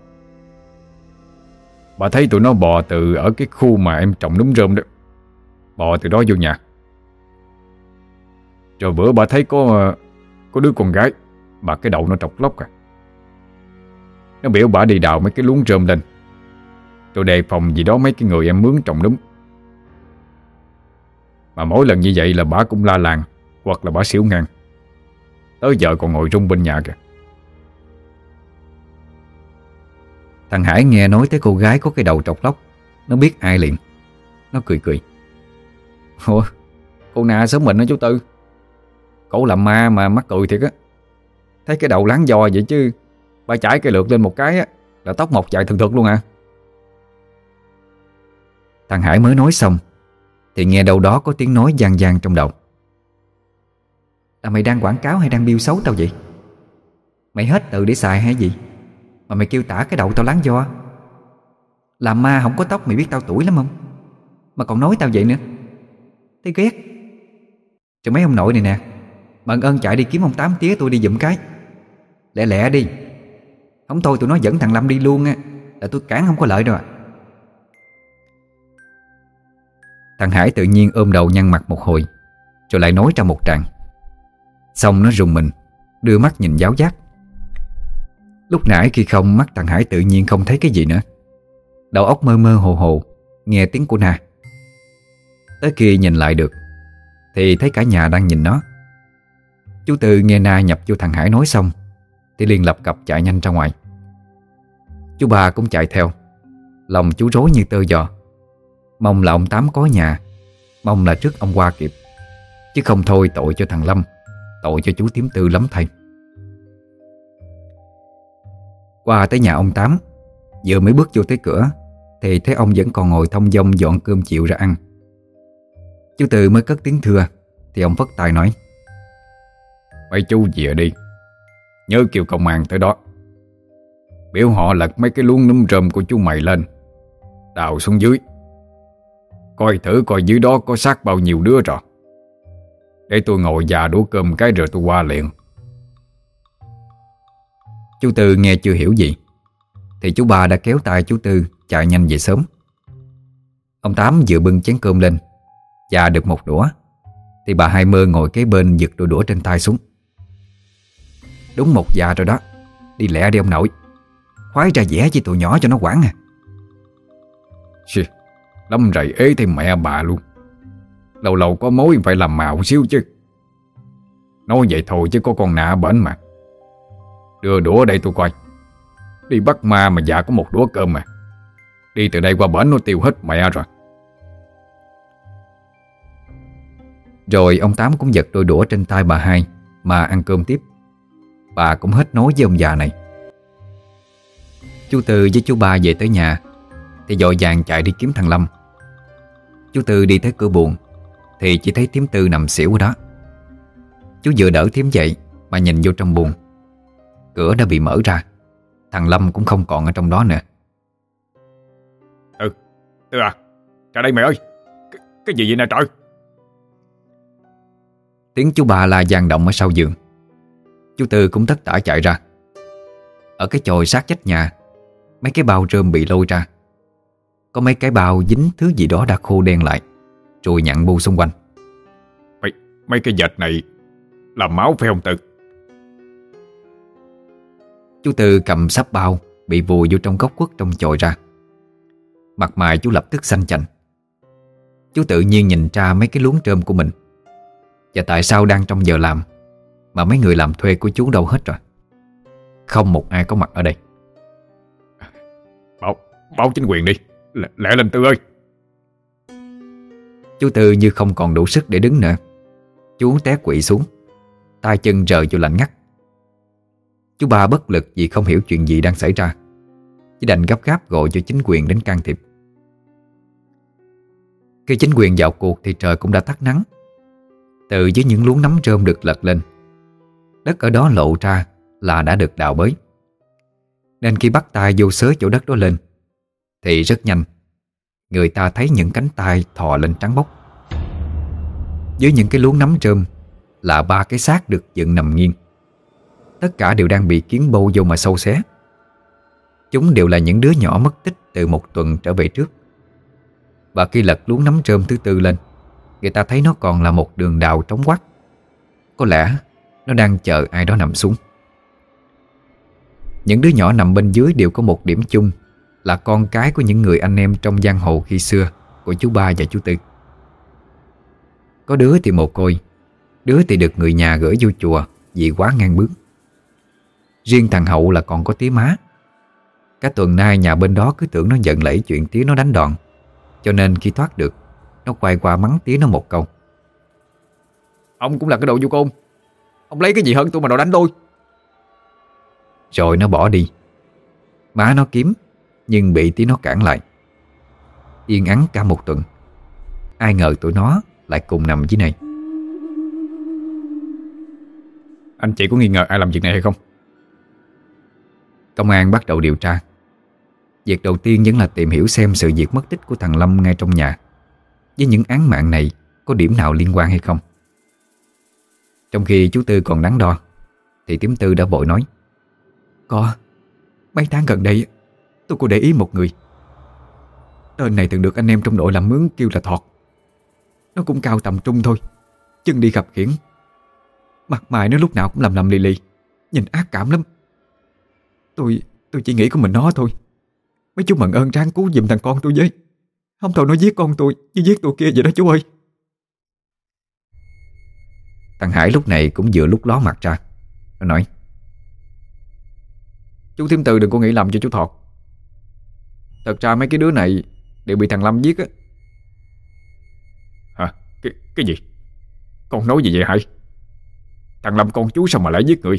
Bà thấy tụi nó bò từ ở cái khu mà em trồng núm rơm đó, bò từ đó vô nhà. Rồi bữa bà thấy có đứa con gái mà cái đầu nó trọc lóc à. Nó biểu bà đi đào mấy cái luống rơm lên, rồi đề phòng gì đó mấy cái người em mướn trồng núm. Mà mỗi lần như vậy là bà cũng la làng, hoặc là bà xỉu ngang. Tới giờ còn ngồi rung bên nhà kìa. Thằng Hải nghe nói tới cô gái có cái đầu trọc lóc, nó biết ai liền. Nó cười cười: Ủa, cô nà sống mình đó chú Tư. Cổ làm ma mà mắc cười thiệt á. Thấy cái đầu láng giò vậy chứ ba chải cây lược lên một cái á là tóc mọc dài thường thực luôn à. Thằng Hải mới nói xong thì nghe đâu đó có tiếng nói vang vang trong đầu. Là mày đang quảng cáo hay đang biêu xấu tao vậy? Mày hết tự để xài hay gì mà mày kêu tả cái đầu tao láng do? Làm ma không có tóc mày biết tao tuổi lắm không? Mà còn nói tao vậy nữa. Thấy ghét. Cho mấy ông nội này nè, bằng ơn chạy đi kiếm ông Tám tía tôi đi giùm cái. Lẹ lẹ đi. Không thôi tụi nó dẫn thằng Lâm đi luôn á, là tôi cản không có lợi đâu à. Thằng Hải tự nhiên ôm đầu nhăn mặt một hồi, rồi lại nói ra một tràng. Xong nó rùng mình, đưa mắt nhìn giáo giác. Lúc nãy khi không, mắt thằng Hải tự nhiên không thấy cái gì nữa. Đầu óc mơ mơ hồ hồ, nghe tiếng của Na. Tới khi nhìn lại được thì thấy cả nhà đang nhìn nó. Chú Tư nghe Na nhập vô thằng Hải nói xong thì liền lập cập chạy nhanh ra ngoài. Chú Ba cũng chạy theo. Lòng chú rối như tơ giò. Mong là ông Tám có nhà, mong là trước ông qua kịp, chứ không thôi tội cho thằng Lâm, tội cho chú Tím Tư lắm thầy. Qua tới nhà ông Tám, vừa mới bước vô tới cửa thì thấy ông vẫn còn ngồi thong dong dọn cơm chiều ra ăn. Chú Tư mới cất tiếng thưa thì ông phất tay nói: Mấy chú về đi, nhớ kêu công an tới đó, biểu họ lật mấy cái luống núm rơm của chú mày lên, đào xuống dưới, coi thử coi dưới đó có xác bao nhiêu đứa rồi, để tôi ngồi già đũa cơm cái rồi tôi qua liền. Chú Tư nghe chưa hiểu gì thì chú Ba đã kéo tay chú Tư chạy nhanh về sớm. Ông Tám vừa bưng chén cơm lên và được một đũa thì bà Hai Mơ ngồi kế bên giật đôi đũa trên tay xuống. Đúng một già rồi đó, đi lẹ đi ông nội, khoái ra vẽ với tụi nhỏ cho nó quảng à. Lắm rầy ế thêm mẹ bà luôn. Lâu lâu có mối phải làm mạo xíu chứ. Nói vậy thôi chứ có con nạ bển mà. Đưa đũa đây tôi coi. Đi bắt ma mà dạ có một đũa cơm mà. Đi từ đây qua bển nó tiêu hết mẹ rồi. Rồi ông Tám cũng giật đôi đũa trên tay bà Hai mà ăn cơm tiếp. Bà cũng hết nói với ông già này. Chú Tư với chú Ba về tới nhà thì vội vàng chạy đi kiếm thằng Lâm. Chú Tư đi tới cửa buồng thì chỉ thấy thím Tư nằm xỉu ở đó. Chú vừa đỡ thím dậy mà nhìn vô trong buồng. Cửa đã bị mở ra. Thằng Lâm cũng không còn ở trong đó nữa. Tư à, ra đây mày ơi. Cái gì vậy nè trời? Tiếng chú Ba la vang động ở sau giường. Chú Tư cũng tất tả chạy ra. Ở cái chòi sát vách nhà, mấy cái bao rơm bị lôi ra. Có mấy cái bao dính thứ gì đó đã khô đen lại, rồi nhặn bu xung quanh. Mấy cái vệt này là máu phải không Tư? Chú Tư cầm sắp bao bị vùi vô trong góc quất trong chòi ra. Mặt mày chú lập tức xanh chành. Chú tự nhiên nhìn ra mấy cái luống rơm của mình. Và tại sao đang trong giờ làm mà mấy người làm thuê của chú đâu hết rồi? Không một ai có mặt ở đây. Báo chính quyền đi, lẹ lên Tư ơi. Chú Tư như không còn đủ sức để đứng nữa. Chú té quỵ xuống, tay chân rờ vô lạnh ngắt. Chú Ba bất lực vì không hiểu chuyện gì đang xảy ra, chỉ đành gấp gáp gọi cho chính quyền đến can thiệp. Khi chính quyền vào cuộc thì trời cũng đã tắt nắng. Từ dưới những luống nấm rơm được lật lên, đất ở đó lộ ra là đã được đào bới. Nên khi bắt tay vô xới chỗ đất đó lên thì rất nhanh người ta thấy những cánh tay thò lên trắng bóc. Dưới những cái luống nấm rơm là 3 cái xác được dựng nằm nghiêng. Tất cả đều đang bị kiến bâu vô mà xâu xé. Chúng đều là những đứa nhỏ mất tích từ một tuần trở về trước. Và khi lật luống nấm rơm thứ 4 lên, người ta thấy nó còn là một đường đào trống quắc. Có lẽ nó đang chờ ai đó nằm xuống. Những đứa nhỏ nằm bên dưới đều có một điểm chung là con cái của những người anh em trong giang hồ khi xưa của chú Ba và chú Tư. Có đứa thì mồ côi, đứa thì được người nhà gửi vô chùa vì quá ngang bướng. Riêng thằng Hậu là còn có tía má. Cả tuần nay nhà bên đó cứ tưởng nó giận lẫy chuyện tía nó đánh đòn, cho nên khi thoát được, nó quay qua mắng tía nó một câu: Ông cũng là cái đồ vô côn, Ông lấy cái gì hơn tôi mà đòi đánh tôi? Rồi nó bỏ đi. Má nó kiếm, nhưng bị tí nó cản lại. Yên ắng cả một tuần. Ai ngờ tụi nó lại cùng nằm dưới này. Anh chị có nghi ngờ ai làm việc này hay không? Công an bắt đầu điều tra. Việc đầu tiên vẫn là tìm hiểu xem sự việc mất tích của thằng Lâm ngay trong nhà với những án mạng này có điểm nào liên quan hay không. Trong khi chú Tư còn đắn đo thì Tiếm Tư đã vội nói: Có, mấy tháng gần đây tôi có để ý một người. Tên này từng được anh em trong đội làm mướn kêu là Thọt. Nó cũng cao tầm trung thôi, chân đi khập khiễng, mặt mày nó lúc nào cũng lầm lì lì, nhìn ác cảm lắm. Tôi chỉ nghĩ của mình nó thôi. Mấy chú mận ơn ráng cứu giùm thằng con tôi với. Không thôi nó giết con tôi như giết tôi kia vậy đó chú ơi. Thằng Hải lúc này cũng vừa lúc ló mặt ra. Nó nói: Chú Tiếm Tư đừng có nghĩ lầm cho chú Thọt. Thật ra mấy cái đứa này đều bị thằng Lâm giết á. Hả? Cái gì? Con nói gì vậy Hải? Thằng Lâm con chú sao mà lại giết người?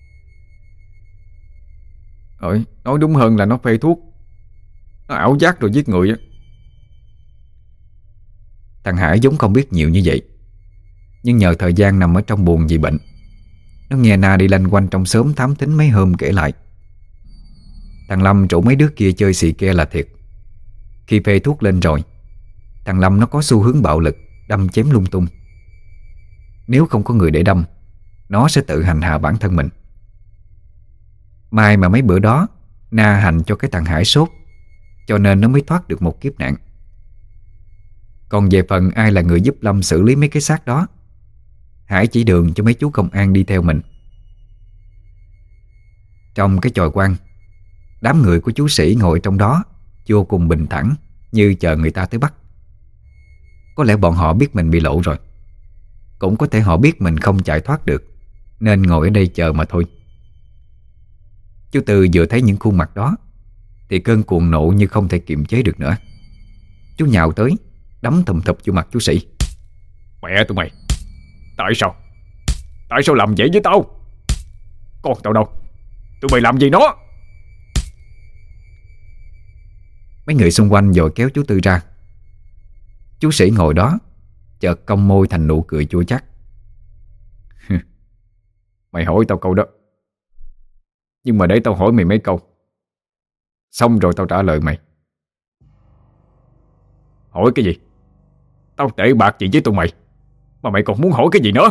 Nói đúng hơn là nó phê thuốc, nó ảo giác rồi giết người á. Thằng Hải vốn không biết nhiều như vậy, nhưng nhờ thời gian nằm ở trong buồng vì bệnh, nó nghe Na đi lanh quanh trong xóm thám thính mấy hôm kể lại. Thằng Lâm rủ mấy đứa kia chơi xì ke là thiệt. Khi phê thuốc lên rồi, thằng Lâm nó có xu hướng bạo lực, đâm chém lung tung. Nếu không có người để đâm, nó sẽ tự hành hạ bản thân mình. May mà mấy bữa đó Na hành cho cái thằng Hải sốt, cho nên nó mới thoát được một kiếp nạn. Còn về phần ai là người giúp Lâm xử lý mấy cái xác đó, Hải chỉ đường cho mấy chú công an đi theo mình. Trong cái chòi quan, đám người của chú Sĩ ngồi trong đó vô cùng bình thản, như chờ người ta tới bắt. Có lẽ bọn họ biết mình bị lộ rồi, cũng có thể họ biết mình không chạy thoát được, nên ngồi ở đây chờ mà thôi. Chú Tư vừa thấy những khuôn mặt đó thì cơn cuồng nộ như không thể kiềm chế được nữa. Chú nhào tới, đấm thùm thụp vô mặt chú Sĩ. Mẹ tụi mày, tại sao? Tại sao làm vậy với tao? Con tao đâu? Tụi mày làm gì nó? Mấy người xung quanh vội kéo chú Tư ra. Chú Sĩ ngồi đó chợt cong môi thành nụ cười chua chát. Mày hỏi tao câu đó, nhưng mà để tao hỏi mày mấy câu, xong rồi tao trả lời mày. Hỏi cái gì? Tao tệ bạc gì với tụi mày mà mày còn muốn hỏi cái gì nữa?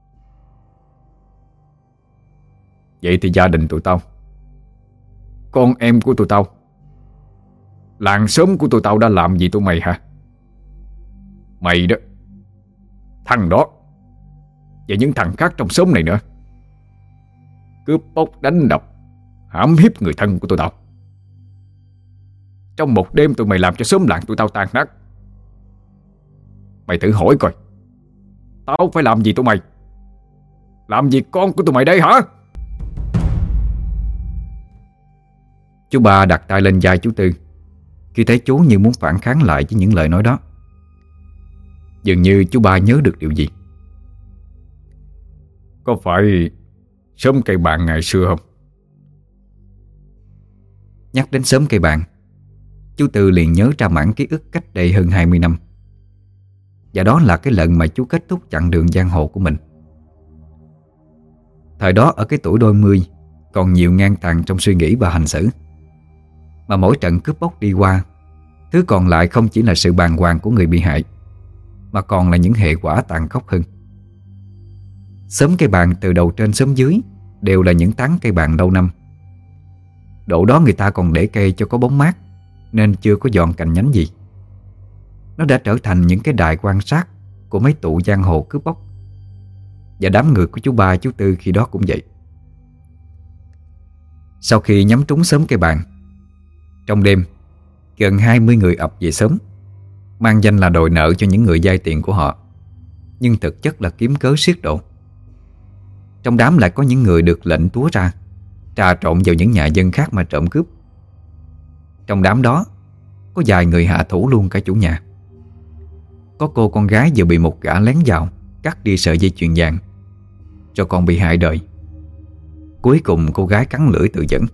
Vậy thì gia đình tụi tao, con em của tụi tao, làng xóm của tụi tao đã làm gì tụi mày hả? Mày đó, thằng đó và những thằng khác trong xóm này nữa, cướp bóc đánh đập, hãm hiếp người thân của tụi tao. Trong một đêm tụi mày làm cho xóm làng tụi tao tan nát. Mày thử hỏi coi, tao phải làm gì tụi mày? Làm gì con của tụi mày đây hả? Chú Ba đặt tay lên vai chú Tư khi thấy chú như muốn phản kháng lại với những lời nói đó. Dường như chú Ba nhớ được điều gì. Có phải xóm cây bạn ngày xưa không? Nhắc đến xóm cây bạn, chú Tư liền nhớ ra mảng ký ức cách đây hơn 20 năm. Và đó là cái lần mà chú kết thúc chặng đường giang hồ của mình. Thời đó ở cái tuổi đôi mươi, còn nhiều ngang tàn trong suy nghĩ và hành xử. Mà mỗi trận cướp bóc đi qua, thứ còn lại không chỉ là sự bàng hoàng của người bị hại, mà còn là những hệ quả tàn khốc hơn. Xóm cây bàng từ đầu trên xóm dưới đều là những tán cây bàng lâu năm. Độ đó người ta còn để cây cho có bóng mát, nên chưa có dọn cành nhánh gì. Nó đã trở thành những cái đài quan sát của mấy tụ giang hồ cướp bóc. Và đám người của chú Ba chú Tư khi đó cũng vậy. Sau khi nhắm trúng xóm cây bàng, trong đêm gần 20 người ập về xóm, mang danh là đòi nợ cho những người vay tiền của họ, nhưng thực chất là kiếm cớ siết độ. Trong đám lại có những người được lệnh túa ra trà trộn vào những nhà dân khác mà trộm cướp. Trong đám đó có vài người hạ thủ luôn cả chủ nhà. Có cô con gái vừa bị một gã lén vào cắt đi sợi dây chuyền vàng, cho con bị hại đời. Cuối cùng cô gái cắn lưỡi tự vẫn.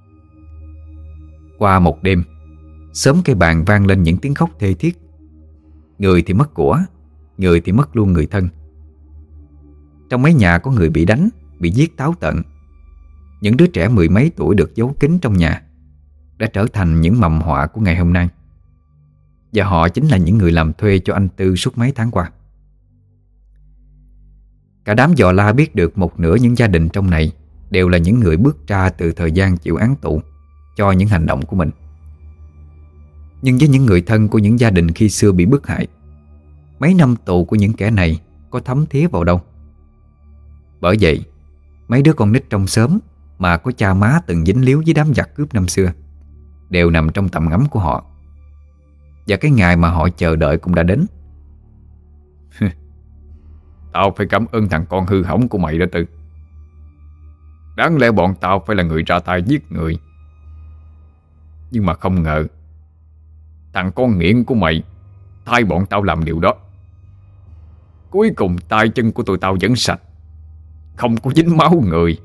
Qua một đêm, xóm cây bàn vang lên những tiếng khóc thê thiết. Người thì mất của, người thì mất luôn người thân. Trong mấy nhà có người bị đánh, bị giết táo tận. Những đứa trẻ mười mấy tuổi được giấu kín trong nhà đã trở thành những mầm họa của ngày hôm nay. Và họ chính là những người làm thuê cho anh Tư suốt mấy tháng qua. Cả đám dò la biết được một nửa những gia đình trong này đều là những người bước ra từ thời gian chịu án tù cho những hành động của mình. Nhưng với những người thân của những gia đình khi xưa bị bức hại, mấy năm tù của những kẻ này có thấm thía vào đâu. Bởi vậy, mấy đứa con nít trong xóm mà có cha má từng dính líu với đám giặc cướp năm xưa đều nằm trong tầm ngắm của họ. Và cái ngày mà họ chờ đợi cũng đã đến. Tao phải cảm ơn thằng con hư hỏng của mày đó Tư. Đáng lẽ bọn tao phải là người ra tay giết người, nhưng mà không ngờ thằng con nghiện của mày thay bọn tao làm điều đó. Cuối cùng tay chân của tụi tao vẫn sạch, không có dính máu người.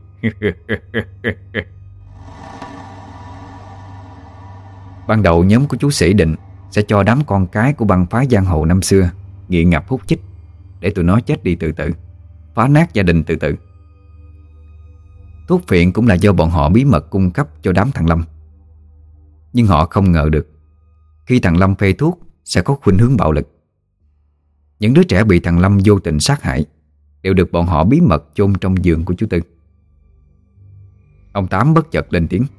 Ban đầu nhóm của chú Sĩ định sẽ cho đám con cái của băng phái giang hồ năm xưa nghiện ngập hút chích để tụi nó chết đi từ từ, phá nát gia đình từ từ. Thuốc phiện cũng là do bọn họ bí mật cung cấp cho đám thằng Lâm. Nhưng họ không ngờ được khi thằng Lâm phê thuốc sẽ có khuynh hướng bạo lực. Những đứa trẻ bị thằng Lâm vô tình sát hại đều được bọn họ bí mật chôn trong giường của chú Tư. Ông Tám bất chợt lên tiếng.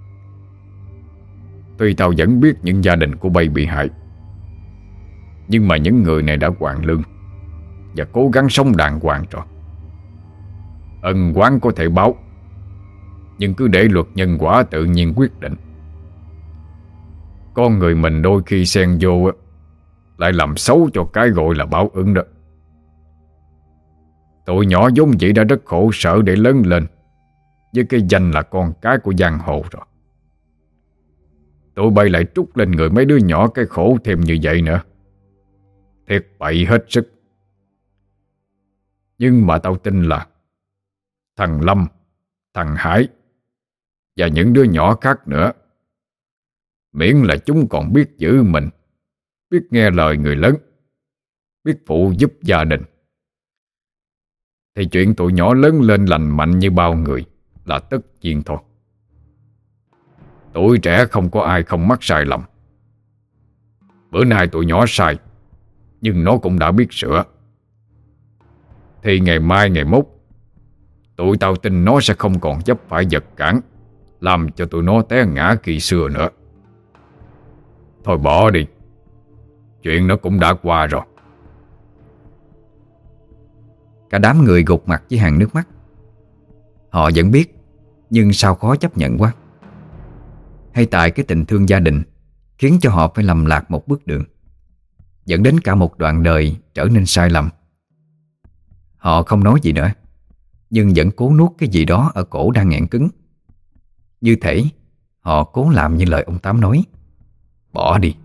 Tuy tao vẫn biết những gia đình của bay bị hại, nhưng mà những người này đã hoàn lương và cố gắng sống đàng hoàng rồi. Ân oán có thể báo, nhưng cứ để luật nhân quả tự nhiên quyết định. Con người mình đôi khi xen vô lại làm xấu cho cái gọi là báo ứng đó. Tụi nhỏ vốn vậy đã rất khổ sở để lớn lên với cái danh là con cái của giang hồ rồi. Tụi bay lại trút lên người mấy đứa nhỏ cái khổ thêm như vậy nữa. Thiệt bậy hết sức. Nhưng mà tao tin là thằng Lâm, thằng Hải và những đứa nhỏ khác nữa, miễn là chúng còn biết giữ mình, biết nghe lời người lớn, biết phụ giúp gia đình, thì chuyện tụi nhỏ lớn lên lành mạnh như bao người là tất nhiên thôi. Tuổi trẻ không có ai không mắc sai lầm. Bữa nay tụi nhỏ sai, nhưng nó cũng đã biết sửa. Thì ngày mai ngày mốt, tụi tao tin nó sẽ không còn chấp phải vật cản làm cho tụi nó té ngã kỳ xưa nữa. Thôi bỏ đi, chuyện nó cũng đã qua rồi. Cả đám người gục mặt với hàng nước mắt. Họ vẫn biết, nhưng sao khó chấp nhận quá. Hay tại cái tình thương gia đình khiến cho họ phải lầm lạc một bước đường, dẫn đến cả một đoạn đời trở nên sai lầm. Họ không nói gì nữa, nhưng vẫn cố nuốt cái gì đó ở cổ đang nghẹn cứng. Như thể họ cố làm như lời ông Tám nói. Bỏ đi.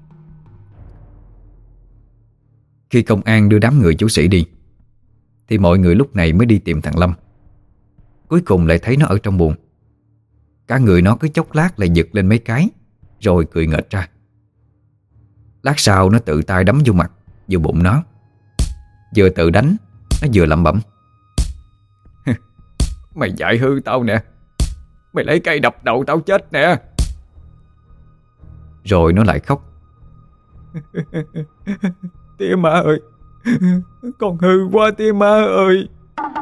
Khi công an đưa đám người chú Sĩ đi, thì mọi người lúc này mới đi tìm thằng Lâm. Cuối cùng lại thấy nó ở trong buồng. Cả người nó cứ chốc lát lại giật lên mấy cái, rồi cười nghệch ra. Lát sau nó tự tay đấm vô mặt, vô bụng nó. Vừa tự đánh, nó vừa lẩm bẩm. Mày dại hư tao nè, mày lấy cây đập đầu tao chết nè. Rồi nó lại khóc. Tía má ơi, con hư quá tía má ơi.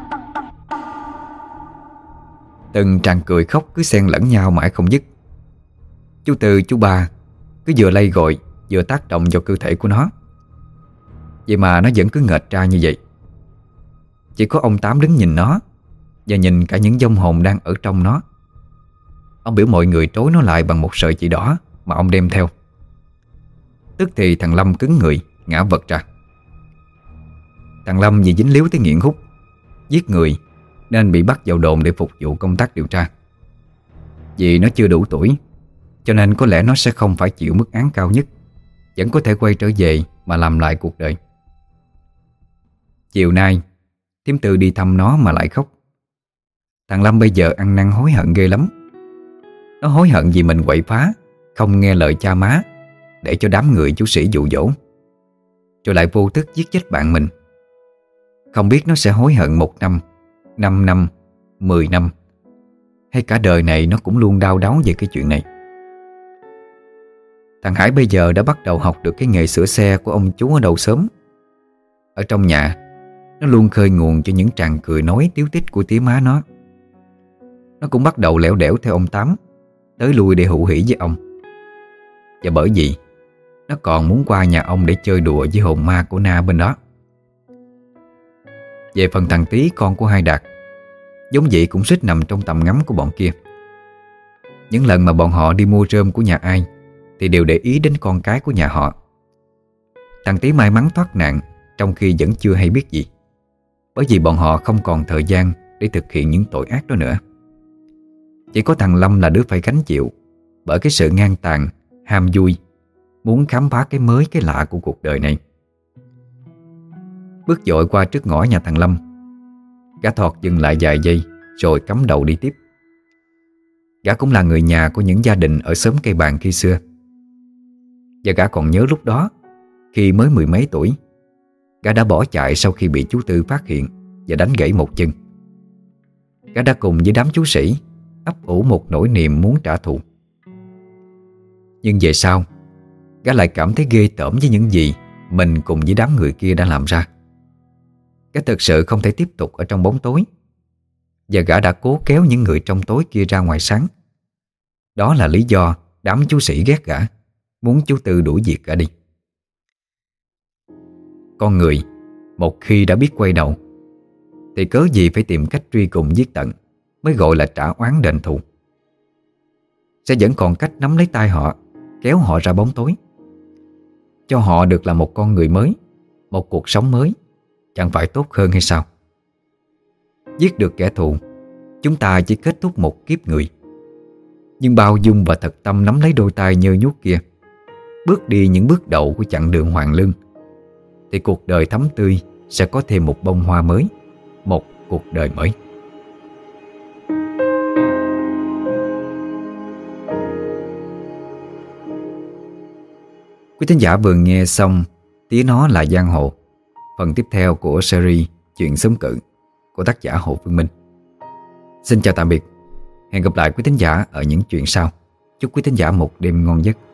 Từng tràng cười khóc cứ xen lẫn nhau mãi không dứt. Chú Tư, chú Ba cứ vừa lay gọi vừa tác động vào cơ thể của nó. Vậy mà nó vẫn cứ nghệch ra như vậy. Chỉ có ông Tám đứng nhìn nó, và nhìn cả những vong hồn đang ở trong nó. Ông biểu mọi người trói nó lại bằng một sợi chỉ đỏ mà ông đem theo. Tức thì thằng Lâm cứng người, ngã vật ra. Thằng Lâm vì dính líu tới nghiện hút, giết người, nên bị bắt vào đồn để phục vụ công tác điều tra. Vì nó chưa đủ tuổi, cho nên có lẽ nó sẽ không phải chịu mức án cao nhất, vẫn có thể quay trở về mà làm lại cuộc đời. Chiều nay Thím Tư đi thăm nó mà lại khóc. Thằng Lâm bây giờ ăn năn hối hận ghê lắm. Nó hối hận vì mình quậy phá, không nghe lời cha má, để cho đám người chú sĩ dụ dỗ, rồi lại vô thức giết chết bạn mình. Không biết nó sẽ hối hận 1 năm, 5 năm, 10 năm, hay cả đời này nó cũng luôn đau đáu về cái chuyện này. Thằng Hải bây giờ đã bắt đầu học được cái nghề sửa xe của ông chú ở đầu xóm. Ở trong nhà, nó luôn khơi nguồn cho những tràng cười nói tiếu tích của tía má nó. Nó cũng bắt đầu lẻo đẻo theo ông Tám, tới lui để hữu hỉ với ông. Và bởi vì nó còn muốn qua nhà ông để chơi đùa với hồn ma của Na bên đó. Về phần thằng Tí, con của hai Đạt, giống vậy cũng suýt nằm trong tầm ngắm của bọn kia. Những lần mà bọn họ đi mua rơm của nhà ai thì đều để ý đến con cái của nhà họ. Thằng Tí may mắn thoát nạn trong khi vẫn chưa hay biết gì, bởi vì bọn họ không còn thời gian để thực hiện những tội ác đó nữa. Chỉ có thằng Lâm là đứa phải gánh chịu bởi cái sự ngang tàn, ham vui, muốn khám phá cái mới cái lạ của cuộc đời này. Bước dội qua trước ngõ nhà thằng Lâm, gã Thọt dừng lại vài giây rồi cắm đầu đi tiếp. Gã cũng là người nhà của những gia đình ở xóm Cây Bàn khi xưa. Và gã còn nhớ lúc đó, khi mới 10 mấy tuổi, gã đã bỏ chạy sau khi bị chú Tư phát hiện và đánh gãy một chân. Gã đã cùng với đám chú sĩ ấp ủ một nỗi niềm muốn trả thù. Nhưng về sau, gã lại cảm thấy ghê tởm với những gì mình cùng với đám người kia đã làm ra. Gã thực sự không thể tiếp tục ở trong bóng tối, và gã đã cố kéo những người trong tối kia ra ngoài sáng. Đó là lý do đám chú sĩ ghét gã, muốn chú Tư đuổi việc gã đi. Con người một khi đã biết quay đầu thì cớ gì phải tìm cách truy cùng giết tận mới gọi là trả oán đền thù. Sẽ vẫn còn cách nắm lấy tay họ, kéo họ ra bóng tối, cho họ được là một con người mới, một cuộc sống mới, chẳng phải tốt hơn hay sao? Giết được kẻ thù, chúng ta chỉ kết thúc một kiếp người. Nhưng bao dung và thật tâm nắm lấy đôi tay nhơ nhuốc kia, bước đi những bước đầu của chặng đường hoàn lương, thì cuộc đời thắm tươi sẽ có thêm một bông hoa mới, một cuộc đời mới. Quý thính giả vừa nghe xong Tía Nó Là Giang Hồ, phần tiếp theo của series Chuyện Xóm Cự của tác giả Hồ Phương Minh. Xin chào tạm biệt. Hẹn gặp lại quý thính giả ở những chuyện sau. Chúc quý thính giả một đêm ngon giấc.